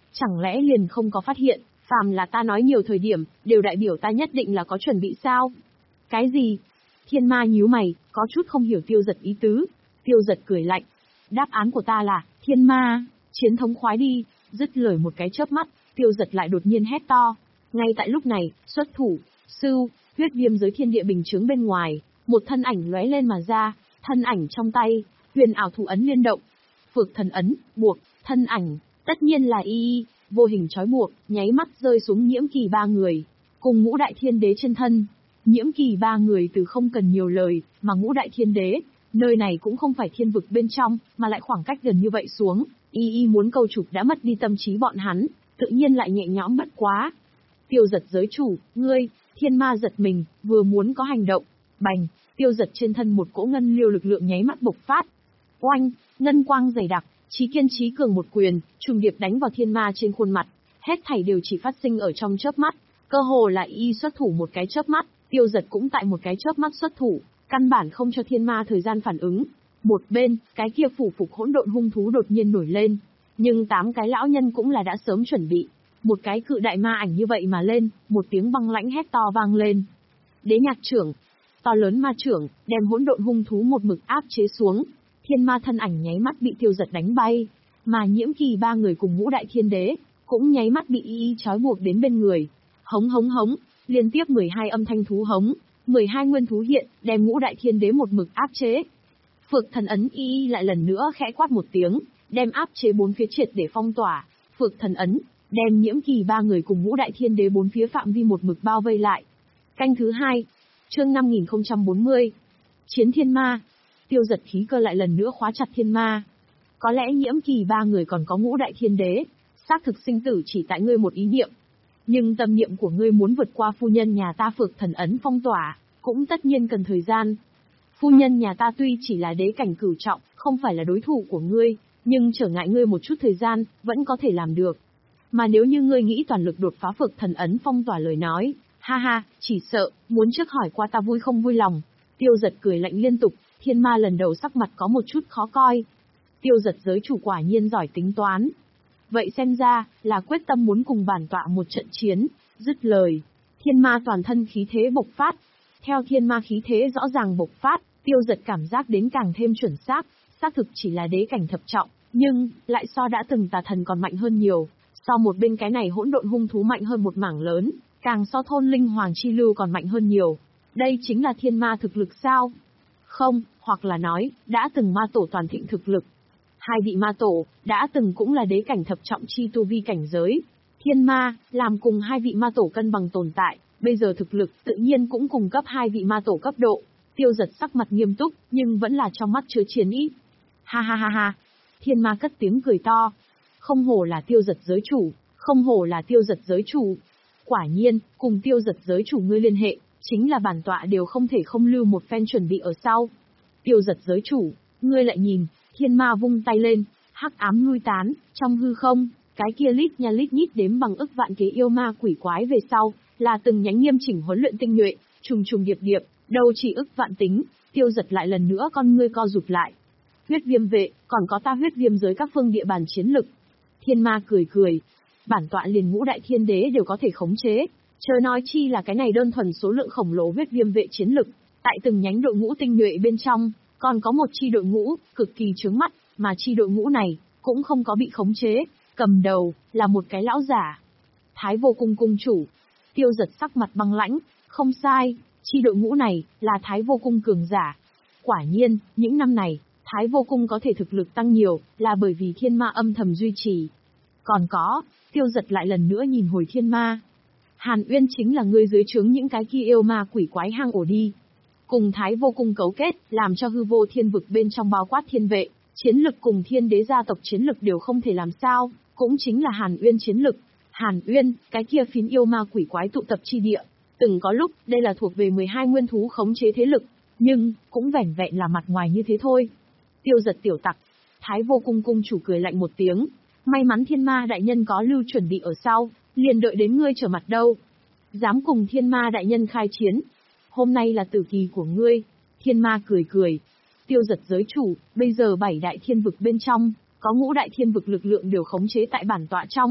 chẳng lẽ liền không có phát hiện, phàm là ta nói nhiều thời điểm, đều đại biểu ta nhất định là có chuẩn bị sao? Cái gì? Thiên ma nhíu mày, có chút không hiểu Tiêu Giật ý tứ. Tiêu Giật cười lạnh. Đáp án của ta là, thiên ma, chiến thống khoái đi. Dứt lời một cái chớp mắt, Tiêu Giật lại đột nhiên hét to. Ngay tại lúc này, xuất thủ, sưu, huyết viêm giới thiên địa bình chướng bên ngoài, một thân ảnh lóe lên mà ra, thân ảnh trong tay, huyền ảo thủ ấn liên động. Phược thần ấn, buộc, thân ảnh, tất nhiên là y y, vô hình trói buộc, nháy mắt rơi xuống Nhiễm Kỳ ba người, cùng Ngũ Đại Thiên Đế trên thân. Nhiễm Kỳ ba người từ không cần nhiều lời, mà Ngũ Đại Thiên Đế, nơi này cũng không phải thiên vực bên trong, mà lại khoảng cách gần như vậy xuống, y y muốn câu trục đã mất đi tâm trí bọn hắn, tự nhiên lại nhẹ nhõm bất quá. Tiêu Giật giới chủ, ngươi, thiên ma giật mình, vừa muốn có hành động, bành, Tiêu Giật trên thân một cỗ ngân liêu lực lượng nháy mắt bộc phát. Oanh, ngân quang dày đặc, Chí Kiên Chí Cường một quyền, trùng điệp đánh vào thiên ma trên khuôn mặt, hết thảy đều chỉ phát sinh ở trong chớp mắt, cơ hồ là y xuất thủ một cái chớp mắt, Tiêu Giật cũng tại một cái chớp mắt xuất thủ, căn bản không cho thiên ma thời gian phản ứng. Một bên, cái kia phủ phục hỗn độn hung thú đột nhiên nổi lên, nhưng tám cái lão nhân cũng là đã sớm chuẩn bị. Một cái cự đại ma ảnh như vậy mà lên, một tiếng băng lãnh hét to vang lên. Đế nhạc trưởng, to lớn ma trưởng, đem hỗn độn hung thú một mực áp chế xuống. Thiên ma thân ảnh nháy mắt bị Tiêu Giật đánh bay, mà Nhiễm Kỳ ba người cùng Ngũ Đại Thiên Đế cũng nháy mắt bị y y trói buộc đến bên người. Hống hống hống, liên tiếp mười hai âm thanh thú hống, mười hai nguyên thú hiện, đem Ngũ Đại Thiên Đế một mực áp chế. Phược thần ấn y y lại lần nữa khẽ quát một tiếng, đem áp chế bốn phía triệt để phong tỏa. Phược thần ấn đem Nhiễm Kỳ ba người cùng Ngũ Đại Thiên Đế bốn phía phạm vi một mực bao vây lại. Canh thứ hai, chương năm nghìn không trăm bốn mươi, chiến thiên ma. Tiêu Giật khí cơ lại lần nữa khóa chặt thiên ma. Có lẽ Nhiễm Kỳ ba người còn có Ngũ Đại Thiên Đế, xác thực sinh tử chỉ tại ngươi một ý niệm. Nhưng tâm niệm của ngươi muốn vượt qua phu nhân nhà ta Phược thần ấn phong tỏa, cũng tất nhiên cần thời gian. Phu nhân nhà ta tuy chỉ là đế cảnh cửu trọng, không phải là đối thủ của ngươi, nhưng trở ngại ngươi một chút thời gian, vẫn có thể làm được. Mà nếu như ngươi nghĩ toàn lực đột phá Phược thần ấn phong tỏa lời nói, ha ha, chỉ sợ, muốn trước hỏi qua ta vui không vui lòng. Tiêu Giật cười lạnh liên tục, thiên ma lần đầu sắc mặt có một chút khó coi. Tiêu Giật giới chủ quả nhiên giỏi tính toán. Vậy xem ra, là quyết tâm muốn cùng bản tọa một trận chiến, dứt lời. Thiên ma toàn thân khí thế bộc phát. Theo thiên ma khí thế rõ ràng bộc phát, Tiêu Giật cảm giác đến càng thêm chuẩn xác, xác thực chỉ là đế cảnh thập trọng, nhưng, lại so đã từng tà thần còn mạnh hơn nhiều. So một bên cái này hỗn độn hung thú mạnh hơn một mảng lớn, càng so thôn linh hoàng chi lưu còn mạnh hơn nhiều. Đây chính là thiên ma thực lực sao? Không, hoặc là nói, đã từng ma tổ toàn thịnh thực lực. Hai vị ma tổ, đã từng cũng là đế cảnh thập trọng chi tu vi cảnh giới. Thiên ma, làm cùng hai vị ma tổ cân bằng tồn tại, bây giờ thực lực tự nhiên cũng cùng cấp hai vị ma tổ cấp độ. Tiêu Giật sắc mặt nghiêm túc, nhưng vẫn là trong mắt chứa chiến ý. Ha ha ha ha. Thiên ma cất tiếng cười to. Không hổ là Tiêu Giật giới chủ, không hổ là Tiêu Giật giới chủ. Quả nhiên, cùng Tiêu Giật giới chủ ngươi liên hệ, chính là bản tọa đều không thể không lưu một phen chuẩn bị ở sau. Tiêu Giật giới chủ, ngươi lại nhìn, thiên ma vung tay lên, hắc ám lui tán, trong hư không, cái kia lít nha lít nhít đếm bằng ức vạn kế yêu ma quỷ quái về sau, là từng nhánh nghiêm chỉnh huấn luyện tinh nhuệ, trùng trùng điệp điệp, đâu chỉ ức vạn tính. Tiêu Giật lại lần nữa con ngươi co rụt lại. Huyết viêm vệ, còn có ta huyết viêm giới các phương địa bàn chiến lực. Thiên ma cười cười, bản tọa liền Ngũ Đại Thiên Đế đều có thể khống chế, chớ nói chi là cái này đơn thuần số lượng khổng lồ huyết viêm vệ chiến lực. Tại từng nhánh đội ngũ tinh nhuệ bên trong, còn có một chi đội ngũ cực kỳ chướng mắt, mà chi đội ngũ này cũng không có bị khống chế, cầm đầu là một cái lão giả. Thái Vô Cung cung chủ. Tiêu Giật sắc mặt băng lãnh, không sai, chi đội ngũ này là Thái Vô Cung cường giả. Quả nhiên, những năm này, Thái Vô Cung có thể thực lực tăng nhiều, là bởi vì thiên ma âm thầm duy trì. Còn có, Tiêu Giật lại lần nữa nhìn hồi thiên ma. Hàn Uyên chính là người dưới trướng những cái kia yêu ma quỷ quái hang ổ đi. Cùng Thái Vô Cung cấu kết, làm cho hư vô thiên vực bên trong bao quát thiên vệ, chiến lực cùng thiên đế gia tộc chiến lực đều không thể làm sao, cũng chính là Hàn Uyên chiến lực. Hàn Uyên, cái kia phiến yêu ma quỷ quái tụ tập chi địa, từng có lúc, đây là thuộc về mười hai nguyên thú khống chế thế lực, nhưng, cũng vẻn vẹn là mặt ngoài như thế thôi. Tiêu Giật tiểu tặc. Thái Vô Cung cung chủ cười lạnh một tiếng, may mắn thiên ma đại nhân có lưu chuẩn bị ở sau, liền đợi đến ngươi trở mặt đâu. Dám cùng thiên ma đại nhân khai chiến, hôm nay là tử kỳ của ngươi. Thiên ma cười cười. Tiêu Giật giới chủ, bây giờ bảy đại thiên vực bên trong, có ngũ đại thiên vực lực lượng đều khống chế tại bản tọa trong.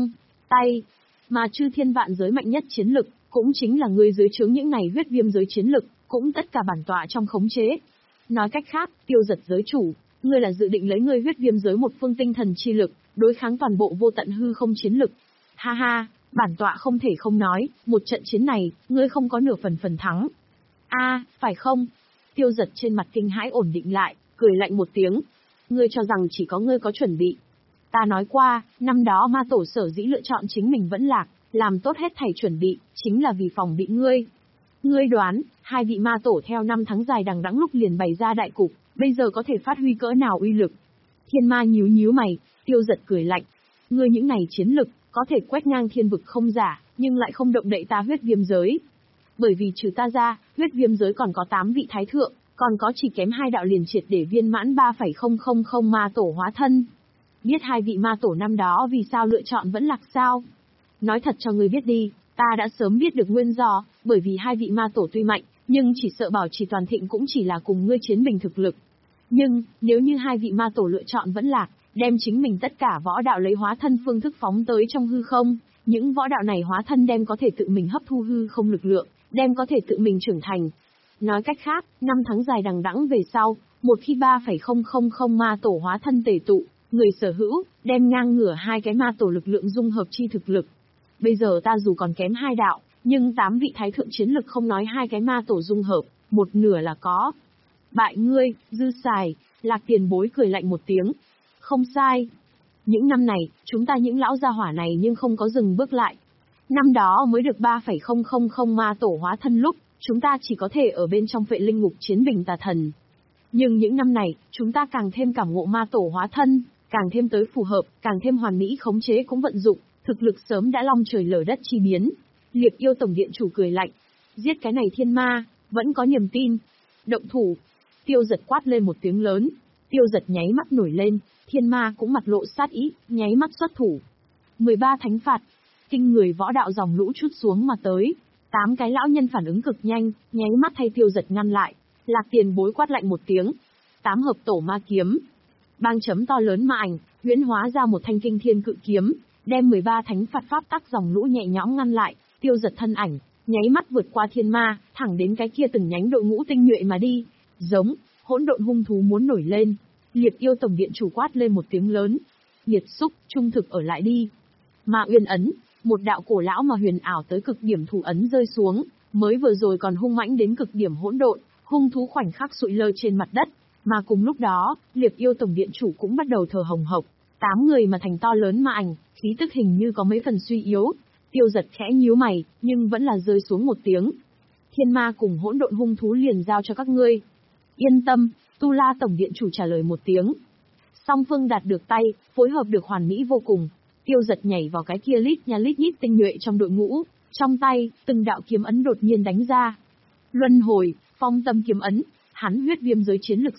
tay. Mà chư thiên vạn giới mạnh nhất chiến lực, cũng chính là ngươi dưới trướng những này huyết viêm giới chiến lực, cũng tất cả bản tọa trong khống chế. Nói cách khác, Tiêu Giật giới chủ, ngươi là dự định lấy ngươi huyết viêm giới một phương tinh thần chi lực, đối kháng toàn bộ vô tận hư không chiến lực. Ha ha, bản tọa không thể không nói, một trận chiến này, ngươi không có nửa phần phần thắng. A, phải không? Tiêu Giật trên mặt kinh hãi ổn định lại, cười lạnh một tiếng. Ngươi cho rằng chỉ có ngươi có chuẩn bị. Ta nói qua, năm đó ma tổ sở dĩ lựa chọn chính mình vẫn lạc, làm tốt hết thảy chuẩn bị, chính là vì phòng bị ngươi. Ngươi đoán, hai vị ma tổ theo năm tháng dài đằng đẵng lúc liền bày ra đại cục, bây giờ có thể phát huy cỡ nào uy lực. Thiên ma nhíu nhíu mày, Tiêu Giật cười lạnh. Ngươi những này chiến lực, có thể quét ngang thiên vực không giả, nhưng lại không động đậy ta huyết viêm giới. Bởi vì trừ ta ra, huyết viêm giới còn có tám vị thái thượng, còn có chỉ kém hai đạo liền triệt để viên mãn ba phẩy không không không ma tổ hóa thân. Biết hai vị ma tổ năm đó vì sao lựa chọn vẫn lạc sao? Nói thật cho ngươi biết đi, ta đã sớm biết được nguyên do, bởi vì hai vị ma tổ tuy mạnh, nhưng chỉ sợ bảo trì toàn thịnh cũng chỉ là cùng ngươi chiến bình thực lực. Nhưng, nếu như hai vị ma tổ lựa chọn vẫn lạc, đem chính mình tất cả võ đạo lấy hóa thân phương thức phóng tới trong hư không, những võ đạo này hóa thân đem có thể tự mình hấp thu hư không lực lượng, đem có thể tự mình trưởng thành. Nói cách khác, năm tháng dài đằng đẵng về sau, một khi ba phẩy không không không ma tổ hóa thân tề tụ, người sở hữu, đem ngang ngửa hai cái ma tổ lực lượng dung hợp chi thực lực. Bây giờ ta dù còn kém hai đạo, nhưng tám vị thái thượng chiến lực không nói hai cái ma tổ dung hợp, một nửa là có. Bại ngươi, dư xài, Lạc Tiền Bối cười lạnh một tiếng. Không sai. Những năm này, chúng ta những lão gia hỏa này nhưng không có dừng bước lại. Năm đó mới được ba phẩy không không không ma tổ hóa thân lúc, chúng ta chỉ có thể ở bên trong Phệ Linh Ngục chiến bình tà thần. Nhưng những năm này, chúng ta càng thêm cảm ngộ ma tổ hóa thân, càng thêm tới phù hợp, càng thêm hoàn mỹ khống chế cũng vận dụng, thực lực sớm đã long trời lở đất chi biến. Liệp Yêu Tổng Điện chủ cười lạnh. Giết cái này thiên ma, vẫn có niềm tin. Động thủ. Tiêu Giật quát lên một tiếng lớn. Tiêu Giật nháy mắt nổi lên, thiên ma cũng mặt lộ sát ý, nháy mắt xuất thủ. mười ba thánh phạt. Kinh người võ đạo dòng lũ trút xuống mà tới. Tám cái lão nhân phản ứng cực nhanh, nháy mắt thay Tiêu Giật ngăn lại. Lạc Tiền Bối quát lạnh một tiếng. Tám hợp tổ ma kiếm. Bang chấm to lớn ma ảnh, huyễn hóa ra một thanh kinh thiên cự kiếm, đem mười ba thánh phạt pháp tắc dòng lũ nhẹ nhõm ngăn lại. Tiêu Giật thân ảnh, nháy mắt vượt qua thiên ma, thẳng đến cái kia từng nhánh đội ngũ tinh nhuệ mà đi. Giống, hỗn độn hung thú muốn nổi lên. Liệp Yêu Tổng Điện chủ quát lên một tiếng lớn. Nhiệt xúc, trung thực ở lại đi. Ma Uyên ấn, một đạo cổ lão mà huyền ảo tới cực điểm thủ ấn rơi xuống, mới vừa rồi còn hung mãnh đến cực điểm hỗn độn, hung thú khoảnh khắc sụi lơ trên mặt đất, mà cùng lúc đó, Liệp Yêu Tổng Điện chủ cũng bắt đầu thở hồng hộc, tám người mà thành to lớn ma ảnh, khí tức hình như có mấy phần suy yếu. Tiêu Giật khẽ nhíu mày, nhưng vẫn là rơi xuống một tiếng. Thiên ma cùng hỗn độn hung thú liền giao cho các ngươi. Yên tâm, Tu La Tổng Điện chủ trả lời một tiếng. Song phương đạt được tay, phối hợp được hoàn mỹ vô cùng. Tiêu Giật nhảy vào cái kia lít nha lít nhít tinh nhuệ trong đội ngũ, trong tay, từng đạo kiếm ấn đột nhiên đánh ra. Luân hồi, phong tâm kiếm ấn, hắn huyết viêm giới chiến lực